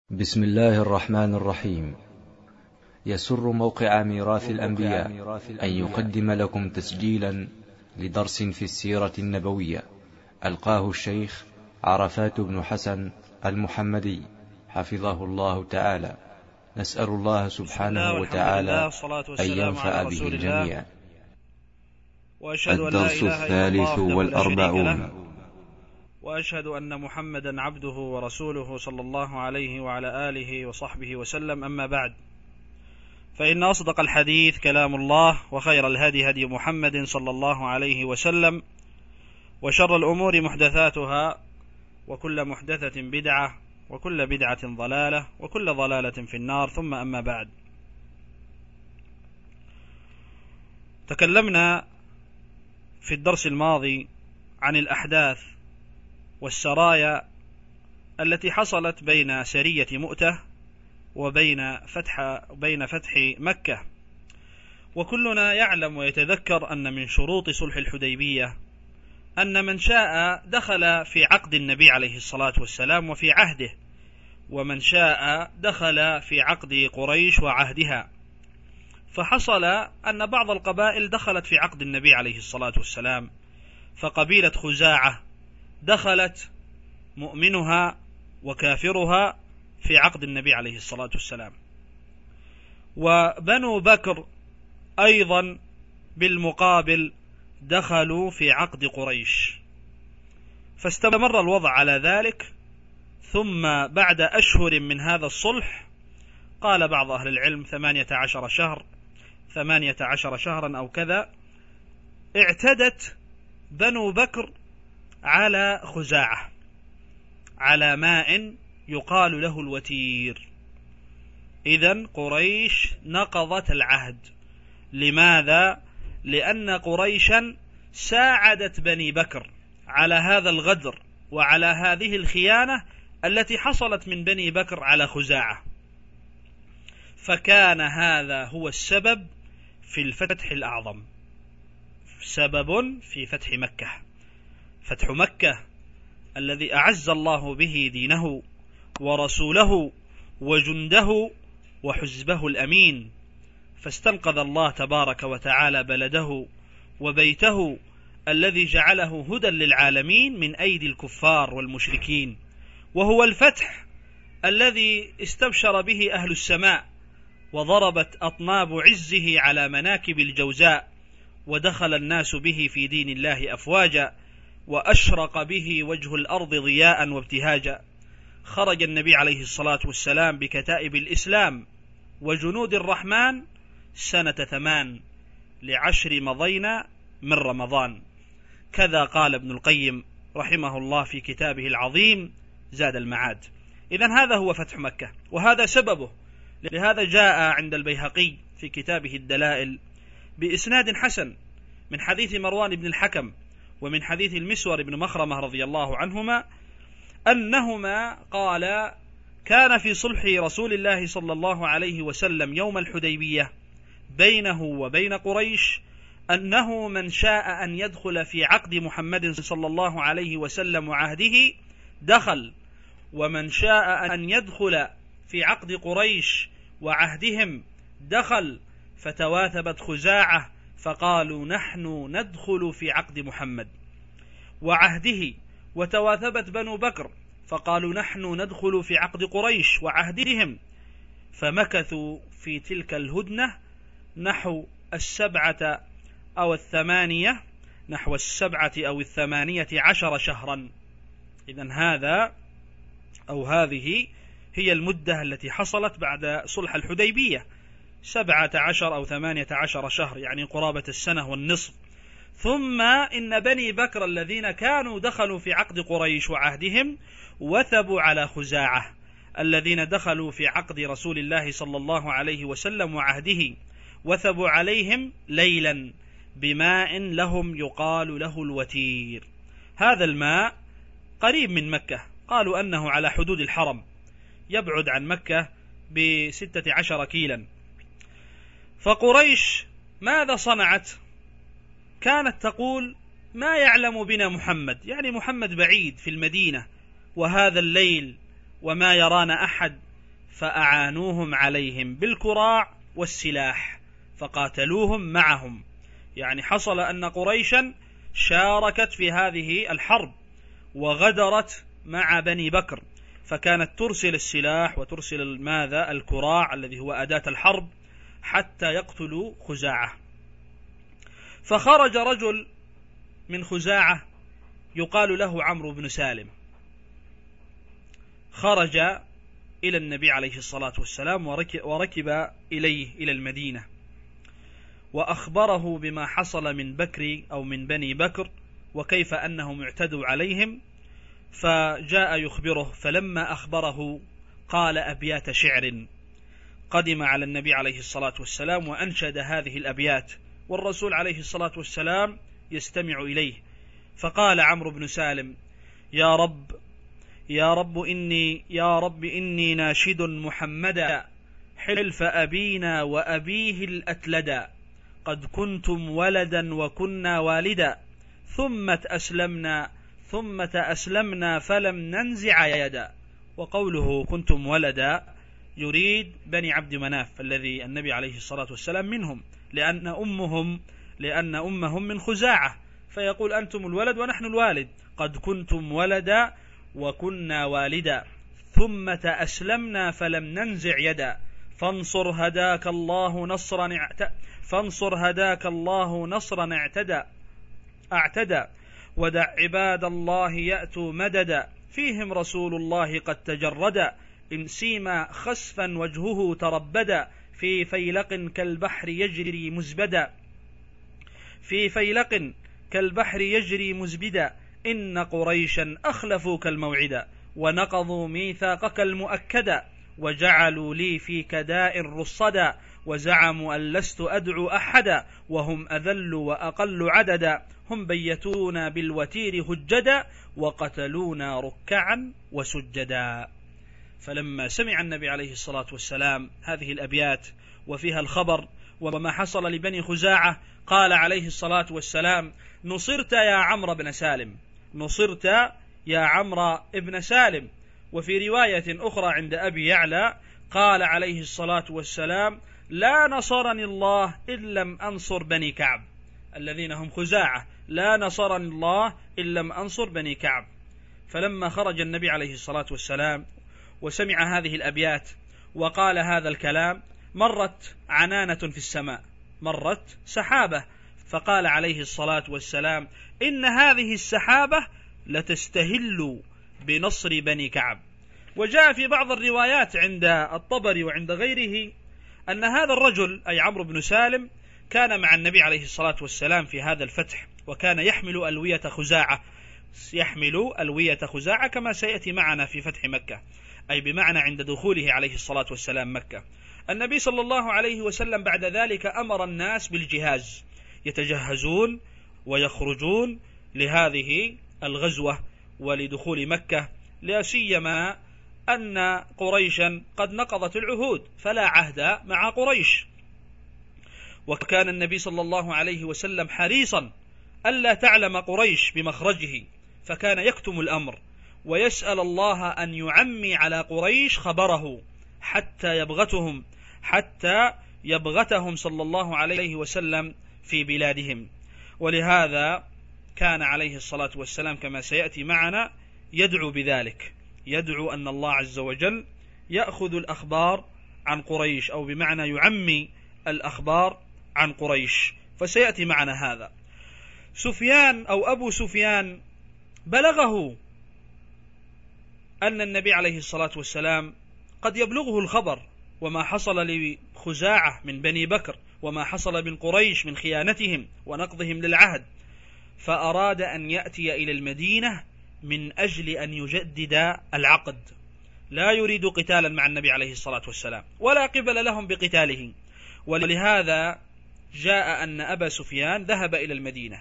بسم الله الرحمن الرحيم. يسر موقع ميراث الأنبياء أن يقدم لكم تسجيلا لدرس في السيرة النبوية ألقاه الشيخ عرفات بن حسن المحمدي حفظه الله تعالى. نسأل الله سبحانه وتعالى أن ينفع به الجميع. الدرس الثالث والأربعون. وأشهد أن محمدا عبده ورسوله صلى الله عليه وعلى آله وصحبه وسلم. أما بعد، فإن أصدق الحديث كلام الله، وخير الهدي هدي محمد صلى الله عليه وسلم، وشر الأمور محدثاتها، وكل محدثة بدعة، وكل بدعة ضلالة، وكل ضلالة في النار. ثم أما بعد، تكلمنا في الدرس الماضي عن الأحداث والسرايا التي حصلت بين سرية مؤتة وبين فتح مكة. وكلنا يعلم ويتذكر أن من شروط صلح الحديبية أن من شاء دخل في عقد النبي عليه الصلاة والسلام وفي عهده، ومن شاء دخل في عقد قريش وعهدها. فحصل أن بعض القبائل دخلت في عقد النبي عليه الصلاة والسلام، فقبيلة خزاعة دخلت مؤمنها وكافرها في عقد النبي عليه الصلاة والسلام، وبنو بكر أيضا بالمقابل دخلوا في عقد قريش، فاستمر الوضع على ذلك. ثم بعد أشهر من هذا الصلح، قال بعض أهل العلم 18 شهرا أو كذا، اعتدت بنو بكر على خزاعة على ماء يقال له الوتير. إذن قريش نقضت العهد. لماذا؟ لأن قريشا ساعدت بني بكر على هذا الغدر وعلى هذه الخيانة التي حصلت من بني بكر على خزاعة، فكان هذا هو السبب في الفتح الأعظم، سبب في فتح مكة. فتح مكة الذي أعز الله به دينه ورسوله وجنده وحزبه الأمين، فاستنقذ الله تبارك وتعالى بلده وبيته الذي جعله هدى للعالمين من أيدي الكفار والمشركين، وهو الفتح الذي استبشر به أهل السماء، وضربت أطناب عزه على مناكب الجوزاء، ودخل الناس به في دين الله أفواجا، وأشرق به وجه الأرض ضياء وابتهاجا. خرج النبي عليه الصلاة والسلام بكتائب الإسلام وجنود الرحمن سنة 8 ل10 مضينا من رمضان، كذا قال ابن القيم رحمه الله في كتابه العظيم زاد المعاد. إذن هذا هو فتح مكة، وهذا سببه. لهذا جاء عند البيهقي في كتابه الدلائل بإسناد حسن من حديث مروان بن الحكم ومن حديث المسور بن مخرمة رضي الله عنهما أنهما قال: كان في صلح رسول الله صلى الله عليه وسلم يوم الحديبية بينه وبين قريش أنه من شاء أن يدخل في عقد محمد صلى الله عليه وسلم وعهده دخل، ومن شاء أن يدخل في عقد قريش وعهدهم دخل. فتواثبت خزاعة فقالوا: نحن ندخل في عقد محمد وعهده. وتواثبت بنو بكر فقالوا: نحن ندخل في عقد قريش وعهدهم. فمكثوا في تلك الهدنة نحو 7 أو 8 شهرا. إذن هذه هي المدة التي حصلت بعد صلح الحديبية، 17 أو 18 شهر، يعني قرابة السنة والنصف. ثم إن بني بكر الذين كانوا دخلوا في عقد قريش وعهدهم وثبوا على خزاعة الذين دخلوا في عقد رسول الله صلى الله عليه وسلم وعهده، وثبوا عليهم ليلا بماء لهم يقال له الوتير. هذا الماء قريب من مكة، قالوا أنه على حدود الحرم، يبعد عن مكة ب16 كيلا. فقريش ماذا صنعت؟ كانت تقول: ما يعلم بنا محمد، يعني محمد بعيد في المدينة، وهذا الليل وما يرانا أحد، فأعانوهم عليهم بالكراع والسلاح فقاتلوهم معهم. يعني حصل أن قريشا شاركت في هذه الحرب وغدرت مع بني بكر، فكانت ترسل السلاح وترسل الكراع الذي هو أداة الحرب حتى يقتلوا خزاعة. فخرج رجل من خزاعة يقال له عمرو بن سالم، خرج إلى النبي عليه الصلاة والسلام وركب إليه إلى المدينة، وأخبره بما حصل من بكر أو من بني بكر وكيف أنهم اعتدوا عليهم، فجاء يخبره. فلما أخبره قال أبيات شعر، قدم على النبي عليه الصلاة والسلام وأنشد هذه الأبيات، والرسول عليه الصلاة والسلام يستمع إليه. فقال عمرو بن سالم: يا رب إني ناشد محمدا حلف أبينا وأبيه الأتلدا، قد كنتم ولدا وكنا والدا، ثم أسلمنا فلم ننزع يدا. وقوله كنتم ولدا يريد بني عبد مناف الذي النبي عليه الصلاة والسلام منهم، لأن أمهم من خزاعة، فيقول أنتم الولد ونحن الوالد. قد كنتم ولدا وكنا والدا، ثم أسلمنا فلم ننزع يدا، فانصر هداك الله نصرا اعتدى، ودع عباد الله يأتوا مددا، فيهم رسول الله قد تجردا، إن سيما خسفا وجهه تربدا، في فيلق كالبحر يجري مزبدا، إن قريشا أخلفوك الموعدا، ونقضوا ميثاقك المؤكدا، وجعلوا لي فيك داء رصدا، وزعموا أن لست أدعو أحدا، وهم أذل وأقل عددا، هم بيتونا بالوتير هجدا، وقتلونا ركعا وسجدا. فلما سمع النبي عليه الصلاة والسلام هذه الأبيات وفيها الخبر وما حصل لبني خزاعة، قال عليه الصلاة والسلام: نصرت يا عمرو بن سالم. وفي رواية أخرى عند أبي يعلى قال عليه الصلاة والسلام: لا نصرني الله إن لم أنصر بني كعب، الذين هم خزاعة، لا نصرني الله إن لم أنصر بني كعب. فلما خرج النبي عليه الصلاة والسلام وسمع هذه الأبيات وقال هذا الكلام، مرت عنانة في السماء، مرت سحابة، فقال عليه الصلاة والسلام: إن هذه السحابة لتستهل بنصر بني كعب. وجاء في بعض الروايات عند الطبري وعند غيره أن هذا الرجل أي عمرو بن سالم كان مع النبي عليه الصلاة والسلام في هذا الفتح، وكان يحمل ألوية خزاعة كما سيأتي معنا في فتح مكة، أي بمعنى عند دخوله عليه الصلاة والسلام مكة. النبي صلى الله عليه وسلم بعد ذلك أمر الناس بالجهاز، يتجهزون ويخرجون لهذه الغزوة ولدخول مكة، لا سيما أن قريشا قد نقضت العهود فلا عهد مع قريش. وكان النبي صلى الله عليه وسلم حريصا ألا تعلم قريش بمخرجه، فكان يكتم الأمر ويسأل الله أن يعمي على قريش خبره حتى يبغتهم صلى الله عليه وسلم في بلادهم. ولهذا كان عليه الصلاة والسلام كما سيأتي معنا يدعو بذلك، يدعو أن الله عز وجل يأخذ الأخبار عن قريش، أو بمعنى يعمي الأخبار عن قريش، فسيأتي معنا هذا. سفيان أو أبو سفيان بلغه أن النبي عليه الصلاة والسلام قد يبلغه الخبر وما حصل لخزاعة من بني بكر وما حصل من قريش من خيانتهم ونقضهم للعهد، فأراد أن يأتي إلى المدينة من أجل أن يجدد العقد، لا يريد قتالا مع النبي عليه الصلاة والسلام ولا قبل لهم بقتاله. ولهذا جاء أن أبا سفيان ذهب إلى المدينة.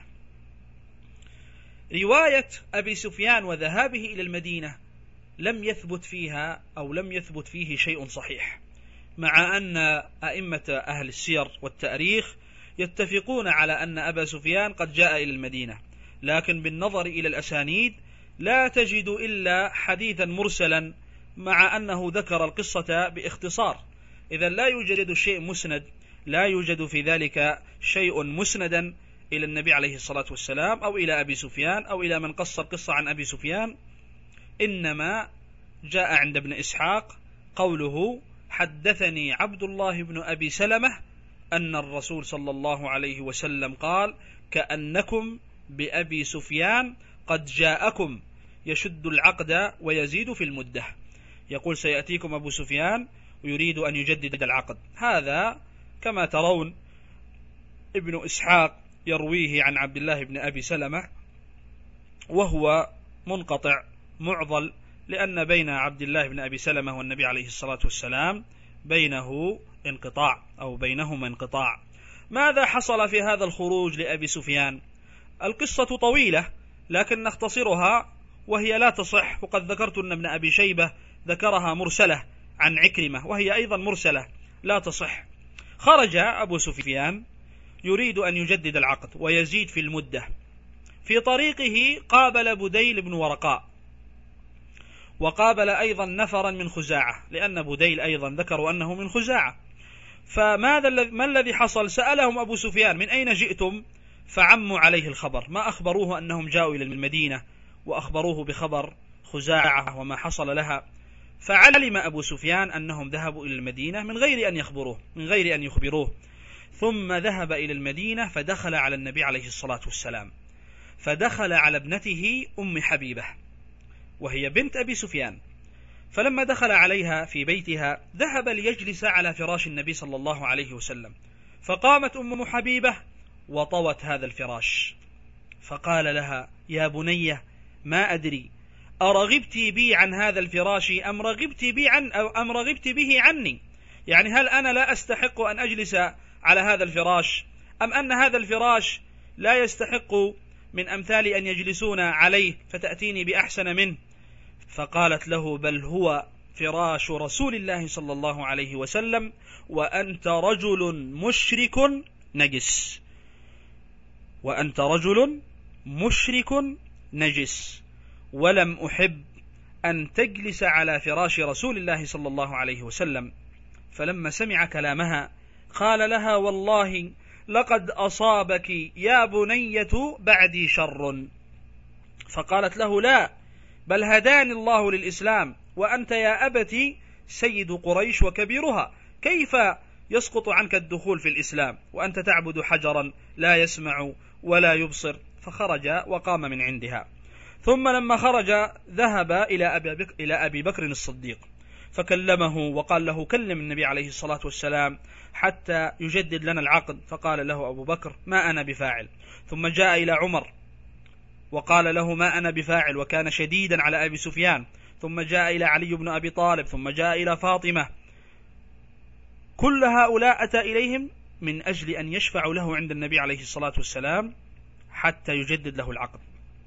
رواية أبي سفيان وذهابه إلى المدينة لم يثبت فيه شيء صحيح، مع أن أئمة أهل السير والتاريخ يتفقون على أن أبا سفيان قد جاء إلى المدينة، لكن بالنظر إلى الأسانيد لا تجد إلا حديثا مرسلا مع أنه ذكر القصة باختصار. إذا لا يوجد شيء مسند، لا يوجد في ذلك شيء مسندا إلى النبي عليه الصلاة والسلام أو إلى أبي سفيان أو إلى من قص القصة عن أبي سفيان، إنما جاء عند ابن إسحاق قوله: حدثني عبد الله بن أبي سلمة أن الرسول صلى الله عليه وسلم قال: كأنكم بأبي سفيان قد جاءكم يشد العقد ويزيد في المدة. يقول: سيأتيكم أبو سفيان ويريد أن يجدد العقد. هذا كما ترون ابن إسحاق يرويه عن عبد الله بن أبي سلمة، وهو منقطع معضل، لأن بين عبد الله بن أبي سلمة والنبي عليه الصلاة والسلام بينه انقطاع أو بينهما انقطاع. ماذا حصل في هذا الخروج لأبي سفيان؟ القصة طويلة لكن نختصرها وهي لا تصح، وقد ذكرت أن ابن أبي شيبة ذكرها مرسلة عن عكرمة وهي أيضا مرسلة لا تصح. خرج أبو سفيان يريد أن يجدد العقد ويزيد في المدة. في طريقه قابل بديل بن ورقاء، وقابل أيضا نفرا من خزاعة، لأن بديل أيضا ذكروا أنه من خزاعة. ما الذي حصل؟ سألهم أبو سفيان: من أين جئتم؟ فعموا عليه الخبر، ما أخبروه أنهم جاءوا إلى المدينة، وأخبروه بخبر خزاعة وما حصل لها. فعلم أبو سفيان أنهم ذهبوا إلى المدينة من غير أن يخبروه. ثم ذهب إلى المدينة فدخل على النبي عليه الصلاة والسلام، فدخل على ابنته أم حبيبة وهي بنت أبي سفيان. فلما دخل عليها في بيتها ذهب ليجلس على فراش النبي صلى الله عليه وسلم، فقامت أم حبيبة وطوت هذا الفراش، فقال لها: يا بنية، ما أدري أرغبت بي عن هذا الفراش أم رغبت به عني؟ يعني هل أنا لا أستحق أن أجلس على هذا الفراش، أم أن هذا الفراش لا يستحق من أمثال أن يجلسون عليه فتأتيني بأحسن منه؟ فقالت له: بل هو فراش رسول الله صلى الله عليه وسلم، وأنت رجل مشرك نجس، وأنت رجل مشرك نجس، ولم أحب أن تجلس على فراش رسول الله صلى الله عليه وسلم. فلما سمع كلامها قال لها: والله لقد أصابك يا بنية بعدي شر. فقالت له: لا، بل هداني الله للإسلام، وأنت يا أبتي سيد قريش وكبيرها، كيف يسقط عنك الدخول في الإسلام وأنت تعبد حجرا لا يسمع ولا يبصر؟ فخرج وقام من عندها. ثم لما خرج ذهب إلى أبي بكر الصديق فكلمه وقال له: كلم النبي عليه الصلاة والسلام حتى يجدد لنا العقد. فقال له أبو بكر: ما أنا بفاعل. ثم جاء إلى عمر وقال له: ما أنا بفاعل، وكان شديدا على أبي سفيان. ثم جاء إلى علي بن أبي طالب، ثم جاء إلى فاطمة. كل هؤلاء أتى إليهم من أجل أن يشفعوا له عند النبي عليه الصلاة والسلام حتى يجدد له العقد.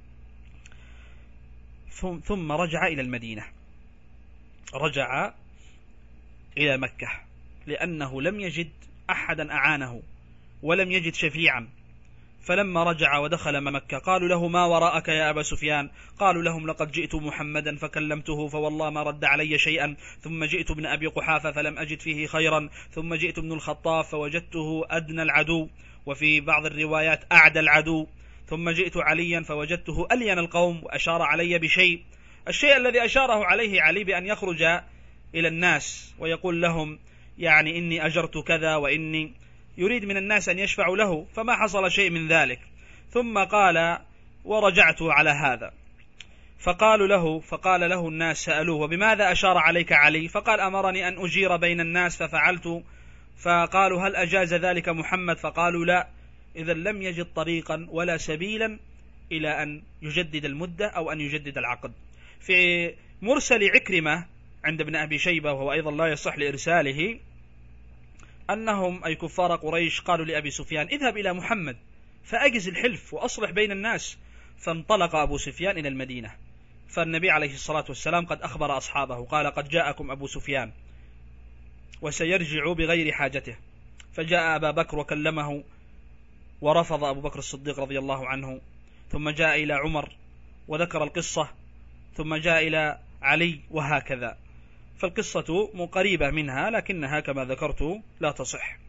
ثم رجع إلى المدينة، رجع إلى مكة، لأنه لم يجد أحدا أعانه ولم يجد شفيعا. فلما رجع ودخل مكة قالوا له: ما وراءك يا أبا سفيان؟ قالوا لهم: لقد جئت محمدا فكلمته فوالله ما رد علي شيئا، ثم جئت ابن أبي قحافة فلم أجد فيه خيرا، ثم جئت ابن الخطاب فوجدته أدنى العدو، وفي بعض الروايات أعدى العدو، ثم جئت عليا فوجدته ألين القوم وأشار علي بشيء. الشيء الذي أشاره عليه علي بأن يخرج إلى الناس ويقول لهم: يعني إني أجرت كذا، وإني يريد من الناس أن يشفعوا له، فما حصل شيء من ذلك. ثم قال: ورجعت على هذا. فقال له الناس سألوه: وبماذا أشار عليك علي؟ فقال: أمرني أن أجير بين الناس ففعلت. فقالوا: هل أجاز ذلك محمد؟ فقالوا: لا. إذا لم يجد طريقا ولا سبيلا إلى أن يجدد المدة أو أن يجدد العقد. في مرسل عكرمة عند ابن أبي شيبة، وهو أيضا لا يصح لإرساله، أنهم أي كفار قريش قالوا لأبي سفيان: اذهب إلى محمد فأجز الحلف وأصلح بين الناس. فانطلق أبو سفيان إلى المدينة، فالنبي عليه الصلاة والسلام قد أخبر أصحابه قال: قد جاءكم أبو سفيان وسيرجع بغير حاجته. فجاء أبا بكر وكلمه ورفض أبو بكر الصديق رضي الله عنه. ثم جاء إلى عمر وذكر القصة، ثم جاء إلى علي، وهكذا. فالقصة قريبة منها لكنها كما ذكرت لا تصح.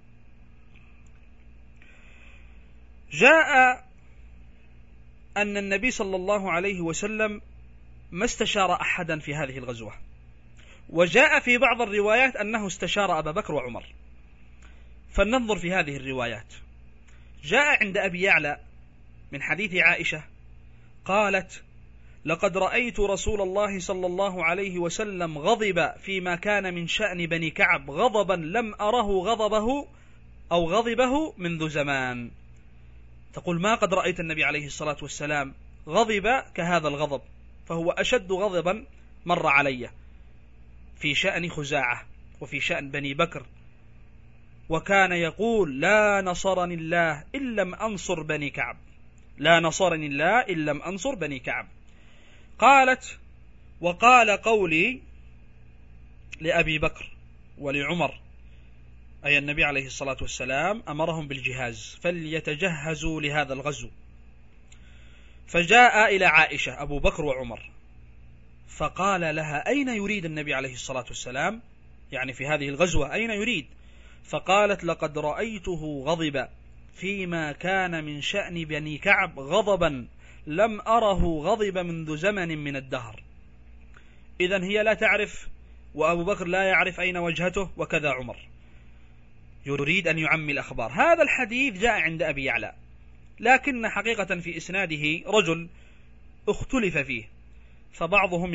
جاء أن النبي صلى الله عليه وسلم ما استشار أحدا في هذه الغزوة، وجاء في بعض الروايات أنه استشار أبا بكر وعمر. فلننظر في هذه الروايات. جاء عند أبي يعلى من حديث عائشة قالت: لقد رأيت رسول الله صلى الله عليه وسلم غضب فيما كان من شأن بني كعب غضبا لم أره غضبه منذ زمان. تقول: ما قد رأيت النبي عليه الصلاة والسلام غضب كهذا الغضب، فهو أشد غضبا مر علي في شأن خزاعة وفي شأن بني بكر، وكان يقول: لا نصرني الله إن لم أنصر بني كعب، لا نصرني الله إن لم أنصر بني كعب. قالت: وقال قولي لأبي بكر ولعمر، أي النبي عليه الصلاة والسلام أمرهم بالجهاز فليتجهزوا لهذا الغزو. فجاء إلى عائشة أبو بكر وعمر فقال لها: أين يريد النبي عليه الصلاة والسلام؟ يعني في هذه الغزوة أين يريد؟ فقالت: لقد رأيته غضب فيما كان من شأن بني كعب غضبا لم أره غضب منذ زمن من الدهر. إذن هي لا تعرف وأبو بكر لا يعرف أين وجهته، وكذا عمر يريد أن يعمي الأخبار. هذا الحديث جاء عند أبي يعلى، لكن حقيقة في إسناده رجل اختلف فيه، فبعضهم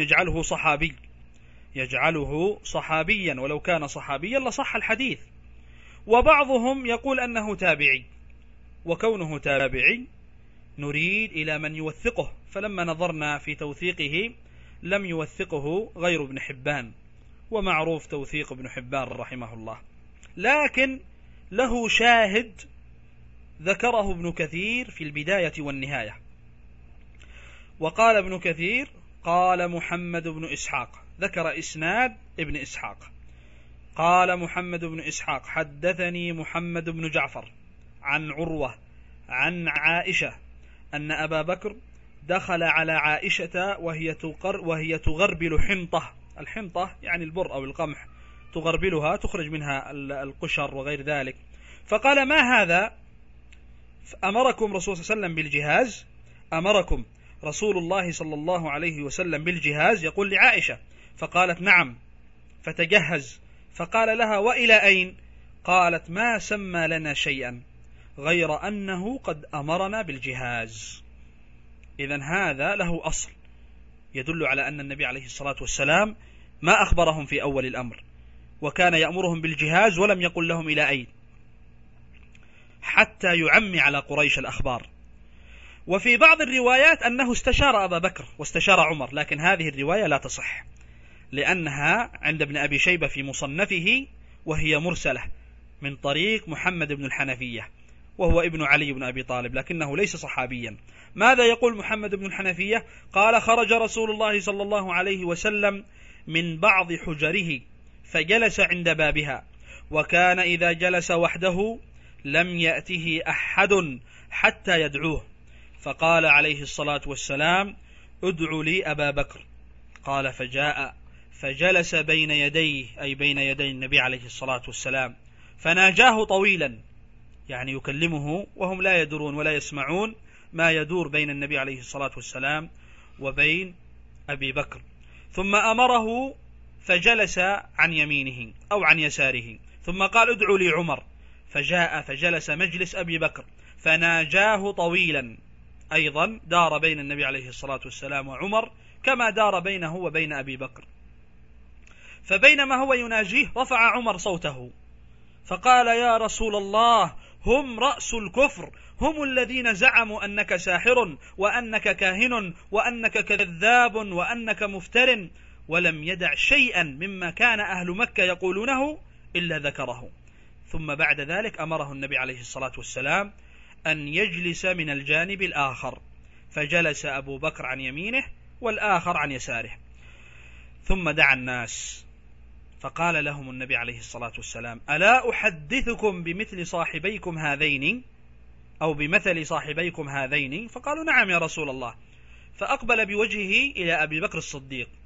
يجعله صحابيا، ولو كان صحابيا لصح الحديث، وبعضهم يقول أنه تابعي، وكونه تابعي نريد إلى من يوثقه، فلما نظرنا في توثيقه لم يوثقه غير ابن حبان، ومعروف توثيق ابن حبان رحمه الله، لكن له شاهد ذكره ابن كثير في البداية والنهاية. وقال ابن كثير: قال محمد بن إسحاق، ذكر إسناد ابن إسحاق، قال محمد بن إسحاق: حدثني محمد بن جعفر عن عروة عن عائشة أن أبا بكر دخل على عائشة وهي تغربل حنطة. الحنطة يعني البر أو القمح، تغربلها تخرج منها القشر وغير ذلك. فقال: ما هذا؟ أمركم رسول صلى الله عليه وسلم بالجهاز؟ أمركم رسول الله صلى الله عليه وسلم بالجهاز؟ يقول لعائشة. فقالت: نعم. فتجهز. فقال لها: وإلى أين؟ قالت: ما سمى لنا شيئا غير أنه قد أمرنا بالجهاز. إذن هذا له أصل يدل على أن النبي عليه الصلاة والسلام ما أخبرهم في أول الأمر، وكان يأمرهم بالجهاز ولم يقل لهم إلى أين، حتى يعمي على قريش الأخبار. وفي بعض الروايات أنه استشار أبا بكر واستشار عمر، لكن هذه الرواية لا تصح، لأنها عند ابن أبي شيبة في مصنفه، وهي مرسلة من طريق محمد بن الحنفية، وهو ابن علي بن أبي طالب، لكنه ليس صحابيا. ماذا يقول محمد بن الحنفية؟ قال: خرج رسول الله صلى الله عليه وسلم من بعض حجره فجلس عند بابها، وكان إذا جلس وحده لم يأته أحد حتى يدعوه، فقال عليه الصلاة والسلام: ادعوا لي أبا بكر. قال: فجاء فجلس بين يديه، أي بين يدي النبي عليه الصلاة والسلام، فناجاه طويلا، يعني يكلمه وهم لا يدرون ولا يسمعون ما يدور بين النبي عليه الصلاة والسلام وبين أبي بكر. ثم أمره فجلس عن يمينه أو عن يساره، ثم قال: ادعوا لي عمر. فجاء فجلس مجلس أبي بكر فناجاه طويلا، أيضا دار بين النبي عليه الصلاة والسلام وعمر كما دار بينه وبين أبي بكر. فبينما هو يناجيه رفع عمر صوته فقال: يا رسول الله، هم رأس الكفر، هم الذين زعموا أنك ساحر وأنك كاهن وأنك كذاب وأنك مفتر، ولم يدع شيئا مما كان أهل مكة يقولونه إلا ذكره. ثم بعد ذلك أمره النبي عليه الصلاة والسلام أن يجلس من الجانب الآخر، فجلس أبو بكر عن يمينه والآخر عن يساره. ثم دعا الناس فقال لهم النبي عليه الصلاة والسلام: ألا أحدثكم بمثل صاحبيكم هذين أو بمثل صاحبيكم هذين؟ فقالوا: نعم يا رسول الله. فأقبل بوجهه إلى أبي بكر الصديق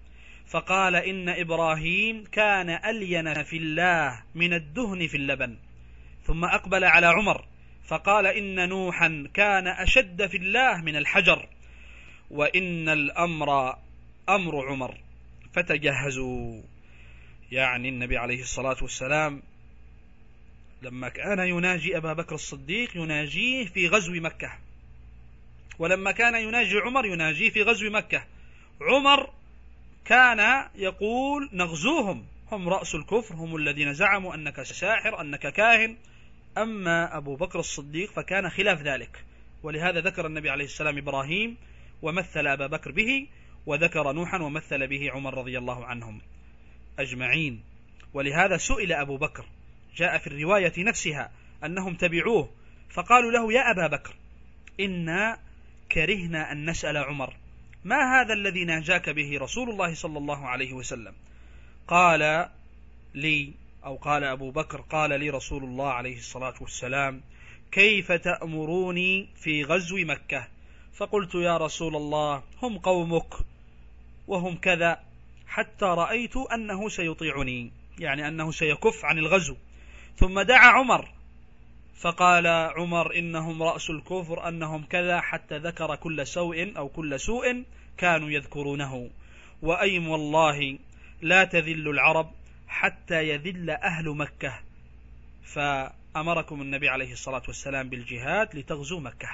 فقال إن إبراهيم كان ألين في الله من الدهن في اللبن. ثم أقبل على عمر فقال إن نوحا كان أشد في الله من الحجر، وإن الأمر أمر عمر فتجهزوا. يعني النبي عليه الصلاة والسلام لما كان يناجي أبا بكر الصديق يناجيه في غزو مكة، ولما كان يناجي عمر يناجيه في غزو مكة. عمر كان يقول نغزوهم، هم رأس الكفر، هم الذين زعموا أنك ساحر أنك كاهن. أما أبو بكر الصديق فكان خلاف ذلك، ولهذا ذكر النبي عليه السلام إبراهيم ومثل أبا بكر به، وذكر نوحا ومثل به عمر رضي الله عنهم أجمعين. ولهذا سئل أبو بكر، جاء في الرواية نفسها أنهم تبعوه فقالوا له يا أبا بكر إنا كرهنا أن نسأل عمر ما هذا الذي ناجاك به رسول الله صلى الله عليه وسلم. قال لي أو قال أبو بكر قال لي رسول الله عليه الصلاة والسلام كيف تأمروني في غزو مكة؟ فقلت يا رسول الله هم قومك وهم كذا، حتى رأيت أنه سيطيعني، يعني أنه سيكف عن الغزو. ثم دعا عمر فقال عمر إنهم رأس الكفر أنهم كذا، حتى ذكر كل سوء أو كل سوء كانوا يذكرونه. وأيم والله لا تذل العرب حتى يذل أهل مكة، فأمركم النبي عليه الصلاة والسلام بالجهاد لتغزو مكة.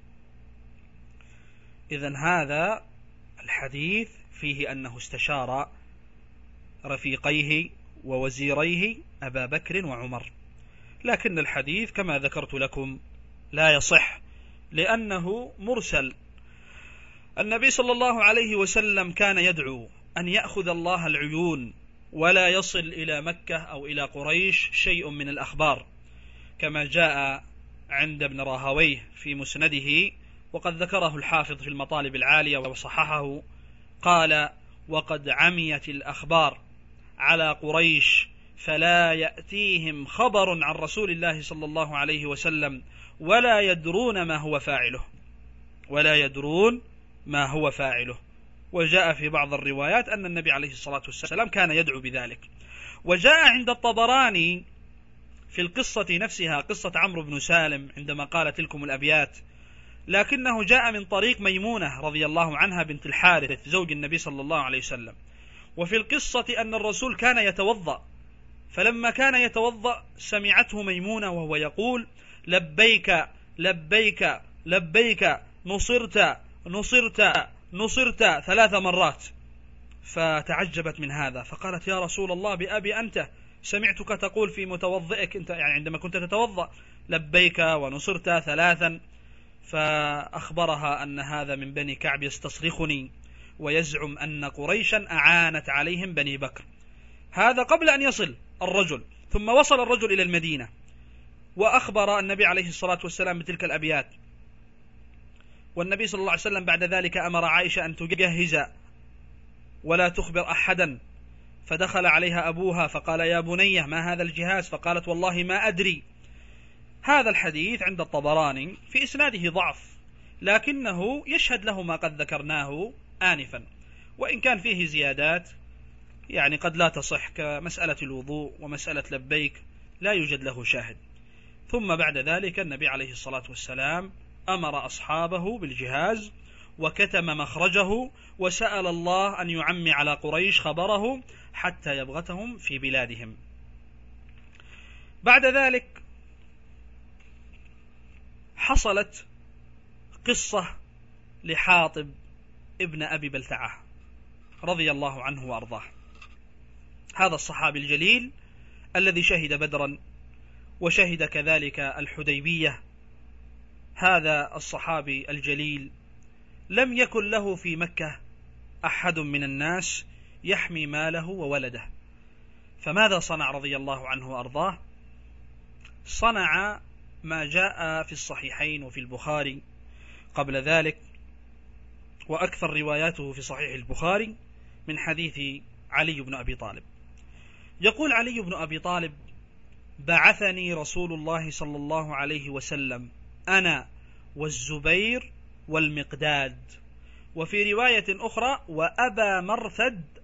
إذن هذا الحديث فيه أنه استشار رفيقيه ووزيريه أبا بكر وعمر، لكن الحديث كما ذكرت لكم لا يصح لأنه مرسل. النبي صلى الله عليه وسلم كان يدعو أن يأخذ الله العيون ولا يصل إلى مكة أو إلى قريش شيء من الأخبار، كما جاء عند ابن راهويه في مسنده، وقد ذكره الحافظ في المطالب العالية وصححه. قال وقد عميت الأخبار على قريش فلا يأتيهم خبر عن رسول الله صلى الله عليه وسلم ولا يدرون ما هو فاعله. وجاء في بعض الروايات أن النبي عليه الصلاة والسلام كان يدعو بذلك. وجاء عند الطبراني في القصة نفسها قصة عمرو بن سالم عندما قال تلكم الأبيات، لكنه جاء من طريق ميمونة رضي الله عنها بنت الحارث زوج النبي صلى الله عليه وسلم. وفي القصة أن الرسول كان يتوضأ، فلما كان يتوضأ سمعته ميمونة وهو يقول لبيك لبيك لبيك نصرت نصرت نصرت 3 مرات، فتعجبت من هذا فقالت يا رسول الله بأبي أنت، سمعتك تقول في متوضئك أنت، يعني عندما كنت تتوضأ لبيك ونصرت 3. فأخبرها أن هذا من بني كعب يستصرخني ويزعم أن قريشا أعانت عليهم بني بكر. هذا قبل أن يصل الرجل. ثم وصل الرجل إلى المدينة وأخبر النبي عليه الصلاة والسلام بتلك الأبيات، والنبي صلى الله عليه وسلم بعد ذلك أمر عائشة أن تجهز ولا تخبر أحدا. فدخل عليها أبوها فقال يا بنية ما هذا الجهاز؟ فقالت والله ما أدري. هذا الحديث عند الطبراني في إسناده ضعف، لكنه يشهد له ما قد ذكرناه آنفا، وإن كان فيه زيادات يعني قد لا تصح، كمسألة الوضوء ومسألة لبيك لا يوجد له شاهد. ثم بعد ذلك النبي عليه الصلاة والسلام أمر أصحابه بالجهاز وكتم مخرجه وسأل الله أن يعمي على قريش خبره حتى يبغتهم في بلادهم. بعد ذلك حصلت قصة لحاطب ابن أبي بلتعة رضي الله عنه وأرضاه. هذا الصحابي الجليل الذي شهد بدرا وشهد كذلك الحديبية، هذا الصحابي الجليل لم يكن له في مكة أحد من الناس يحمي ماله وولده، فماذا صنع رضي الله عنه وأرضاه؟ صنع ما جاء في الصحيحين وفي البخاري قبل ذلك، وأكثر رواياته في صحيح البخاري من حديث علي بن أبي طالب. يقول علي بن أبي طالب بعثني رسول الله صلى الله عليه وسلم أنا والزبير والمقداد، وفي رواية أخرى وأبا مرثد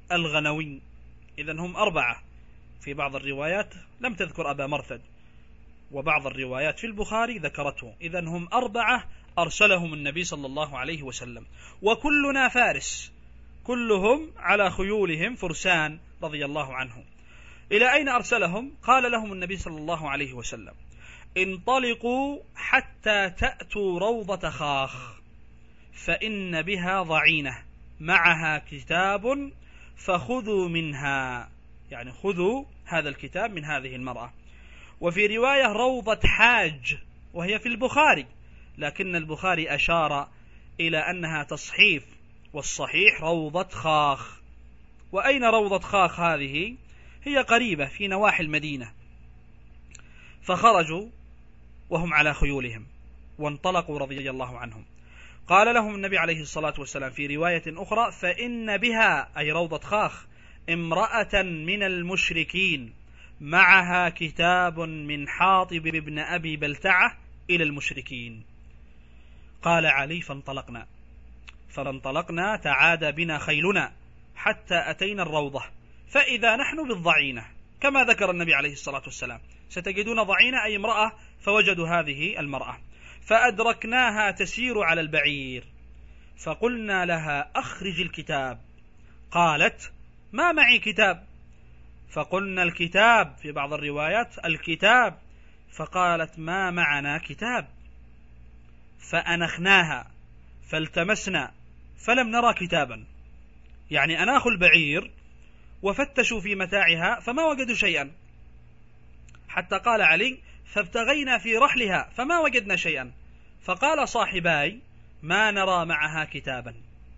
الغنوي. إذن هم 4. في بعض الروايات لم تذكر أبا مرثد، وبعض الروايات في البخاري ذكرته. إذن هم 4 أرسلهم النبي صلى الله عليه وسلم، وكلنا فارس، كلهم على خيولهم فرسان رضي الله عنهم. إلى أين أرسلهم؟ قال لهم النبي صلى الله عليه وسلم: انطلقوا حتى تأتوا روضة خاخ، فإن بها ضعينة معها كتاب فخذوا منها، يعني خذوا هذا الكتاب من هذه المرأة. وفي رواية روضة حاج، وهي في البخاري، لكن البخاري أشار إلى أنها تصحيف، والصحيح روضة خاخ. وأين روضة خاخ هذه؟ هي قريبة في نواحي المدينة. فخرجوا وهم على خيولهم وانطلقوا رضي الله عنهم. قال لهم النبي عليه الصلاة والسلام في رواية أخرى: فإن بها، أي روضة خاخ، امرأة من المشركين معها كتاب من حاطب بن أبي بلتعة إلى المشركين. قال علي: فانطلقنا تعاد بنا خيلنا حتى أتينا الروضة، فإذا نحن بالضعينة، كما ذكر النبي عليه الصلاة والسلام: ستجدون ضعينة أي امرأة، فوجدوا هذه المرأة. فأدركناها تسير على البعير، فقلنا لها: أخرج الكتاب. قالت: ما معي كتاب. فقلنا: الكتاب، في بعض الروايات الكتاب. فقالت: ما معنا كتاب. فأنخناها فالتمسنا فلم نرى كتابا، يعني أناخوا البعير وفتشوا في متاعها فما وجدوا شيئا، حتى قال علي: فابتغينا في رحلها فما وجدنا شيئا. فقال صاحباي: ما نرى معها كتابا.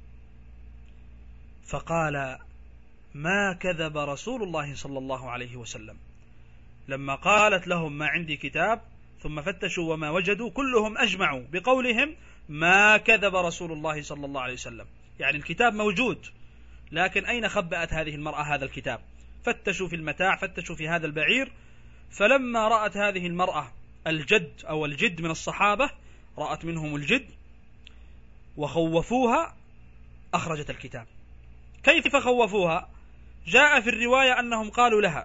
فقال: ما كذب رسول الله صلى الله عليه وسلم. لما قالت لهم: ما عندي كتاب، ثم فتشوا وما وجدوا، كلهم أجمعوا بقولهم: ما كذب رسول الله صلى الله عليه وسلم. يعني الكتاب موجود، لكن أين خبأت هذه المرأة هذا الكتاب؟ فتشوا في المتاع، فتشوا في هذا البعير. فلما رأت هذه المرأة الجد من الصحابة، رأت منهم الجد وخوفوها، أخرجت الكتاب. كيف خوفوها؟ جاء في الرواية أنهم قالوا لها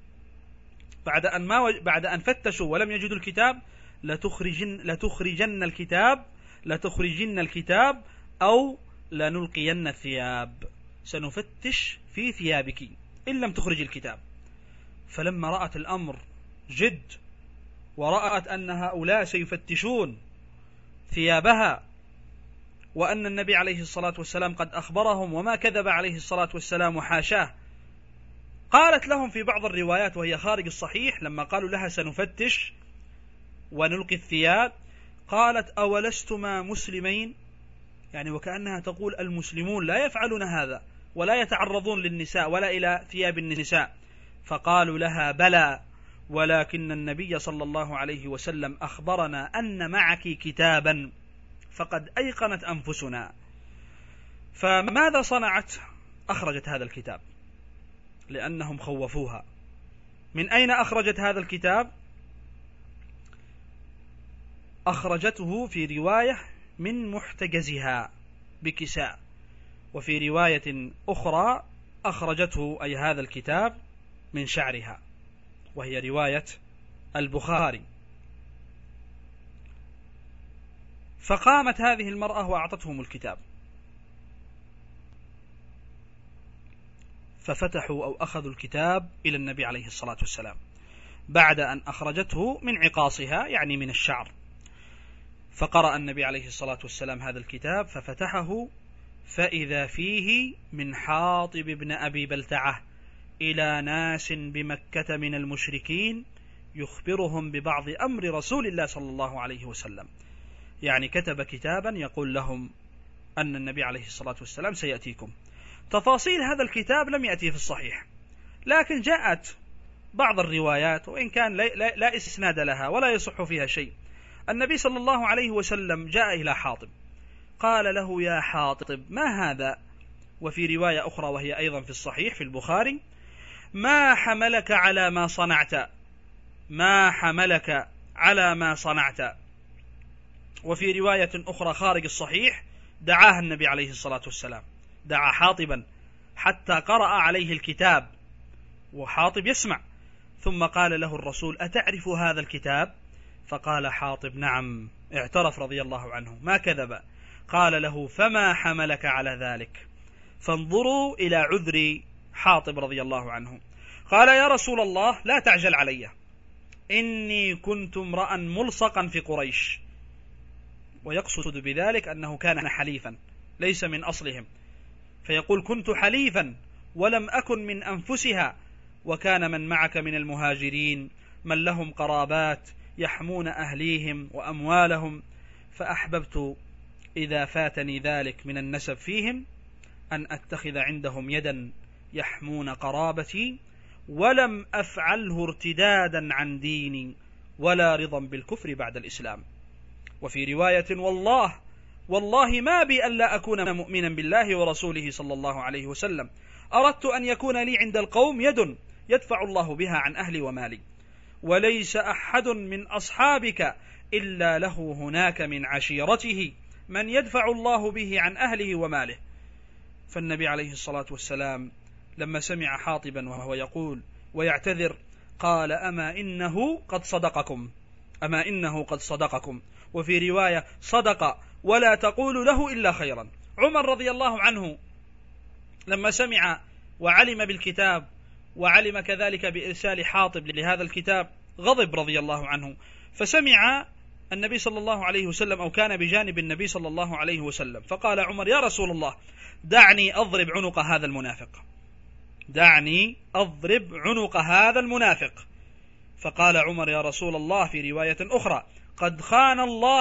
بعد أن فتشوا ولم يجدوا الكتاب: لتخرجن الكتاب أو لنلقين الثياب، سنفتش في ثيابك إن لم تخرج الكتاب. فلما رأت الأمر جد، ورأت أن هؤلاء سيفتشون ثيابها، وأن النبي عليه الصلاة والسلام قد أخبرهم وما كذب عليه الصلاة والسلام حاشاه، قالت لهم في بعض الروايات وهي خارج الصحيح، لما قالوا لها: سنفتش ونلقي الثياب، قالت: أولستما مسلمين؟ يعني وكأنها تقول: المسلمون لا يفعلون هذا ولا يتعرضون للنساء ولا إلى ثياب النساء. فقالوا لها: بلى، ولكن النبي صلى الله عليه وسلم أخبرنا أن معك كتابا فقد أيقنت أنفسنا. فماذا صنعت؟ أخرجت هذا الكتاب، لأنهم خوفوها. من أين أخرجت هذا الكتاب؟ أخرجته في رواية من محتجزها بكساء، وفي رواية أخرى أخرجته، أي هذا الكتاب، من شعرها، وهي رواية البخاري. فقامت هذه المرأة وأعطتهم الكتاب، ففتحوا أو أخذوا الكتاب إلى النبي عليه الصلاة والسلام بعد أن أخرجته من عقاصها، يعني من الشعر. فقرأ النبي عليه الصلاة والسلام هذا الكتاب، ففتحه فإذا فيه: من حاطب بن أبي بلتعة إلى ناس بمكة من المشركين يخبرهم ببعض أمر رسول الله صلى الله عليه وسلم. يعني كتب كتابا يقول لهم أن النبي عليه الصلاة والسلام سيأتيكم. تفاصيل هذا الكتاب لم يأتي في الصحيح، لكن جاءت بعض الروايات، وإن كان لا إسناد لها ولا يصح فيها شيء. النبي صلى الله عليه وسلم جاء إلى حاطب، قال له: يا حاطب، ما هذا؟ وفي رواية أخرى وهي أيضا في الصحيح في البخاري: ما حملك على ما صنعت، ما حملك على ما صنعت. وفي رواية أخرى خارج الصحيح: دعاها النبي عليه الصلاة والسلام، دعا حاطبا حتى قرأ عليه الكتاب وحاطب يسمع، ثم قال له الرسول: أتعرف هذا الكتاب؟ فقال حاطب: نعم. اعترف رضي الله عنه ما كذب. قال له: فما حملك على ذلك؟ فانظروا إلى عذر حاطب رضي الله عنه. قال: يا رسول الله لا تعجل علي، إني كنت امرأ ملصقا في قريش، ويقصد بذلك أنه كان حليفا ليس من أصلهم، فيقول: كنت حليفا ولم أكن من أنفسها، وكان من معك من المهاجرين من لهم قرابات يحمون أهليهم وأموالهم، فأحببت إذا فاتني ذلك من النسب فيهم أن أتخذ عندهم يدا يحمون قرابتي، ولم أفعله ارتدادا عن ديني ولا رضا بالكفر بعد الإسلام. وفي رواية: والله ما بي ألا أكون مؤمنا بالله ورسوله صلى الله عليه وسلم، أردت أن يكون لي عند القوم يد يدفع الله بها عن أهلي ومالي، وليس أحد من أصحابك إلا له هناك من عشيرته من يدفع الله به عن أهله وماله. فالنبي عليه الصلاة والسلام لما سمع حاطبا وهو يقول ويعتذر قال: أما إنه قد صدقكم. وفي رواية: صدق ولا تقول له إلا خيرا. عمر رضي الله عنه لما سمع وعلم بالكتاب وعلم كذلك بإرسال حاطب لهذا الكتاب غضب رضي الله عنه، فسمع النبي صلى الله عليه وسلم أو كان بجانب النبي صلى الله عليه وسلم، فقال عمر: يا رسول الله دعني أضرب عنق هذا المنافق. فقال عمر: يا رسول الله، في رواية أخرى: قد خان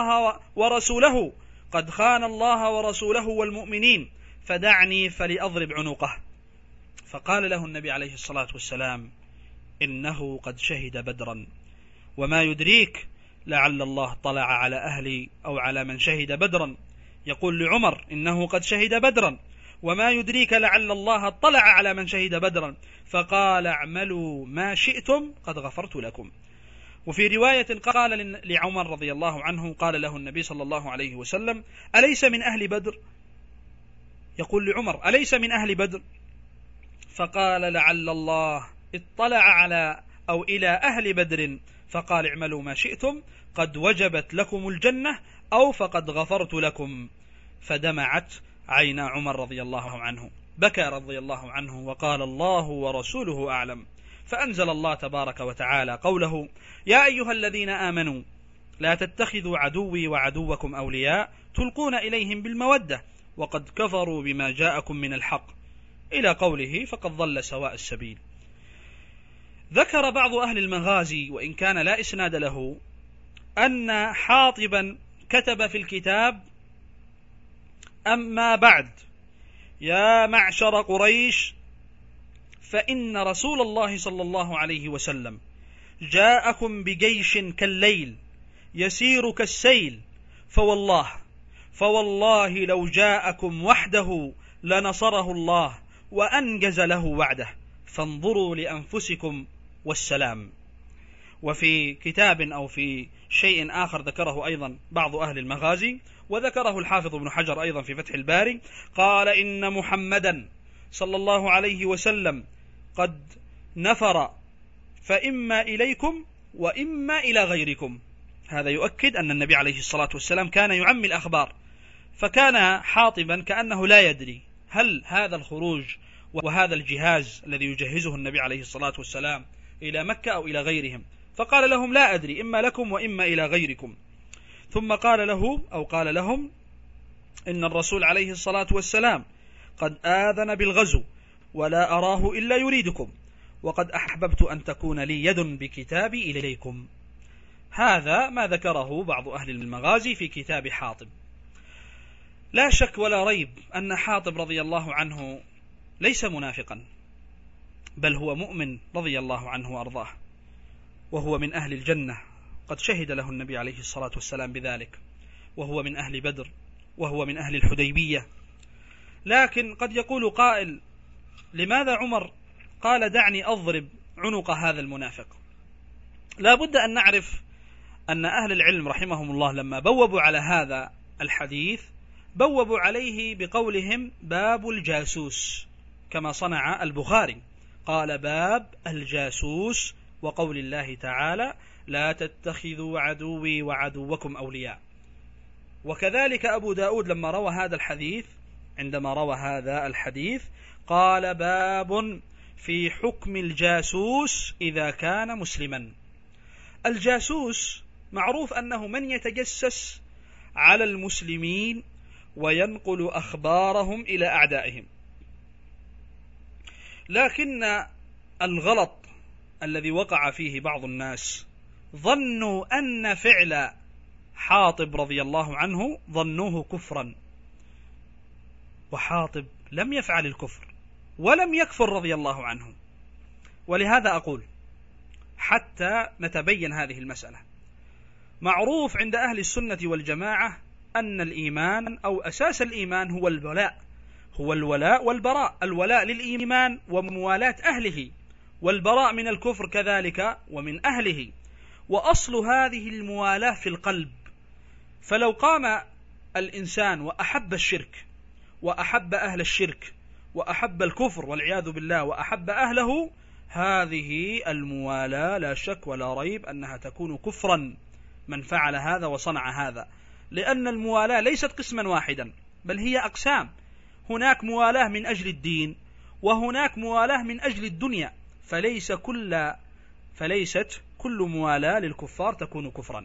الله ورسوله والمؤمنين، فدعني فلأضرب عنقه. فقال له النبي عليه الصلاة والسلام: إنه قد شهد بدرا، وما يدريك لعل الله طلع على أهلي أو على من شهد بدرا. يقول لعمر: إنه قد شهد بدرا، وما يدريك لعل الله اطلع على من شهد بدرا. فقال: اعملوا ما شئتم قد غفرت لكم. وفي رواية قال لعمر رضي الله عنه، قال له النبي صلى الله عليه وسلم: أليس من أهل بدر؟ يقول لعمر: أليس من أهل بدر؟ فقال: لعل الله اطلع على أو إلى أهل بدر فقال: اعملوا ما شئتم قد وجبت لكم الجنة أو فقد غفرت لكم. فدمعت عينا عمر رضي الله عنه، بكى رضي الله عنه وقال: الله ورسوله أعلم. فأنزل الله تبارك وتعالى قوله: يا أيها الذين آمنوا لا تتخذوا عدوي وعدوكم أولياء تلقون إليهم بالمودة وقد كفروا بما جاءكم من الحق، إلى قوله: فقد ضل سواء السبيل. ذكر بعض أهل المغازي وإن كان لا إسناد له أن حاطبا كتب في الكتاب: أما بعد، يا معشر قريش، فإن رسول الله صلى الله عليه وسلم جاءكم بجيش كالليل يسير كالسيل، فوالله لو جاءكم وحده لنصره الله وأنجز له وعده، فانظروا لأنفسكم والسلام. وفي كتاب أو في شيء آخر ذكره أيضا بعض أهل المغازي، وذكره الحافظ ابن حجر أيضا في فتح الباري، قال: إن محمدا صلى الله عليه وسلم قد نفر، فإما إليكم وإما إلى غيركم. هذا يؤكد أن النبي عليه الصلاة والسلام كان يعمي الأخبار، فكان حاطبا كأنه لا يدري هل هذا الخروج وهذا الجهاز الذي يجهزه النبي عليه الصلاة والسلام إلى مكة أو إلى غيرهم، فقال لهم: لا أدري، إما لكم وإما إلى غيركم. ثم قال لهم: إن الرسول عليه الصلاة والسلام قد آذن بالغزو ولا أراه إلا يريدكم، وقد أحببت أن تكون لي يد بكتابي إليكم. هذا ما ذكره بعض أهل المغازي في كتاب حاطب. لا شك ولا ريب أن حاطب رضي الله عنه ليس منافقا، بل هو مؤمن رضي الله عنه وأرضاه، وهو من أهل الجنة، قد شهد له النبي عليه الصلاة والسلام بذلك، وهو من أهل بدر، وهو من أهل الحديبية. لكن قد يقول قائل: لماذا عمر قال دعني أضرب عنق هذا المنافق؟ لا بد أن نعرف أن أهل العلم رحمهم الله لما بوبوا على هذا الحديث بوبوا عليه بقولهم: باب الجاسوس كما صنع البخاري، قال: باب الجاسوس وقول الله تعالى: لا تتخذوا عدوي وعدوكم أولياء. وكذلك أبو داود لما روى هذا الحديث، عندما روى هذا الحديث قال: باب في حكم الجاسوس إذا كان مسلما. الجاسوس معروف أنه من يتجسس على المسلمين وينقل أخبارهم إلى أعدائهم، لكن الغلط الذي وقع فيه بعض الناس ظنوا أن فعل حاطب رضي الله عنه ظنوه كفرا، وحاطب لم يفعل الكفر ولم يكفر رضي الله عنه. ولهذا أقول حتى نتبين هذه المسألة، معروف عند أهل السنة والجماعة أن الإيمان أو أساس الإيمان هو الولاء والبراء، الولاء للإيمان وموالاة أهله، والبراء من الكفر كذلك ومن أهله، وأصل هذه الموالاة في القلب. فلو قام الإنسان وأحب الشرك وأحب أهل الشرك وأحب الكفر والعياذ بالله وأحب أهله، هذه الموالاة لا شك ولا ريب أنها تكون كفرا من فعل هذا وصنع هذا، لأن الموالاة ليست قسما واحدا بل هي أقسام، هناك موالاة من أجل الدين وهناك موالاة من أجل الدنيا، فليست كل موالاة للكفار تكون كفرا.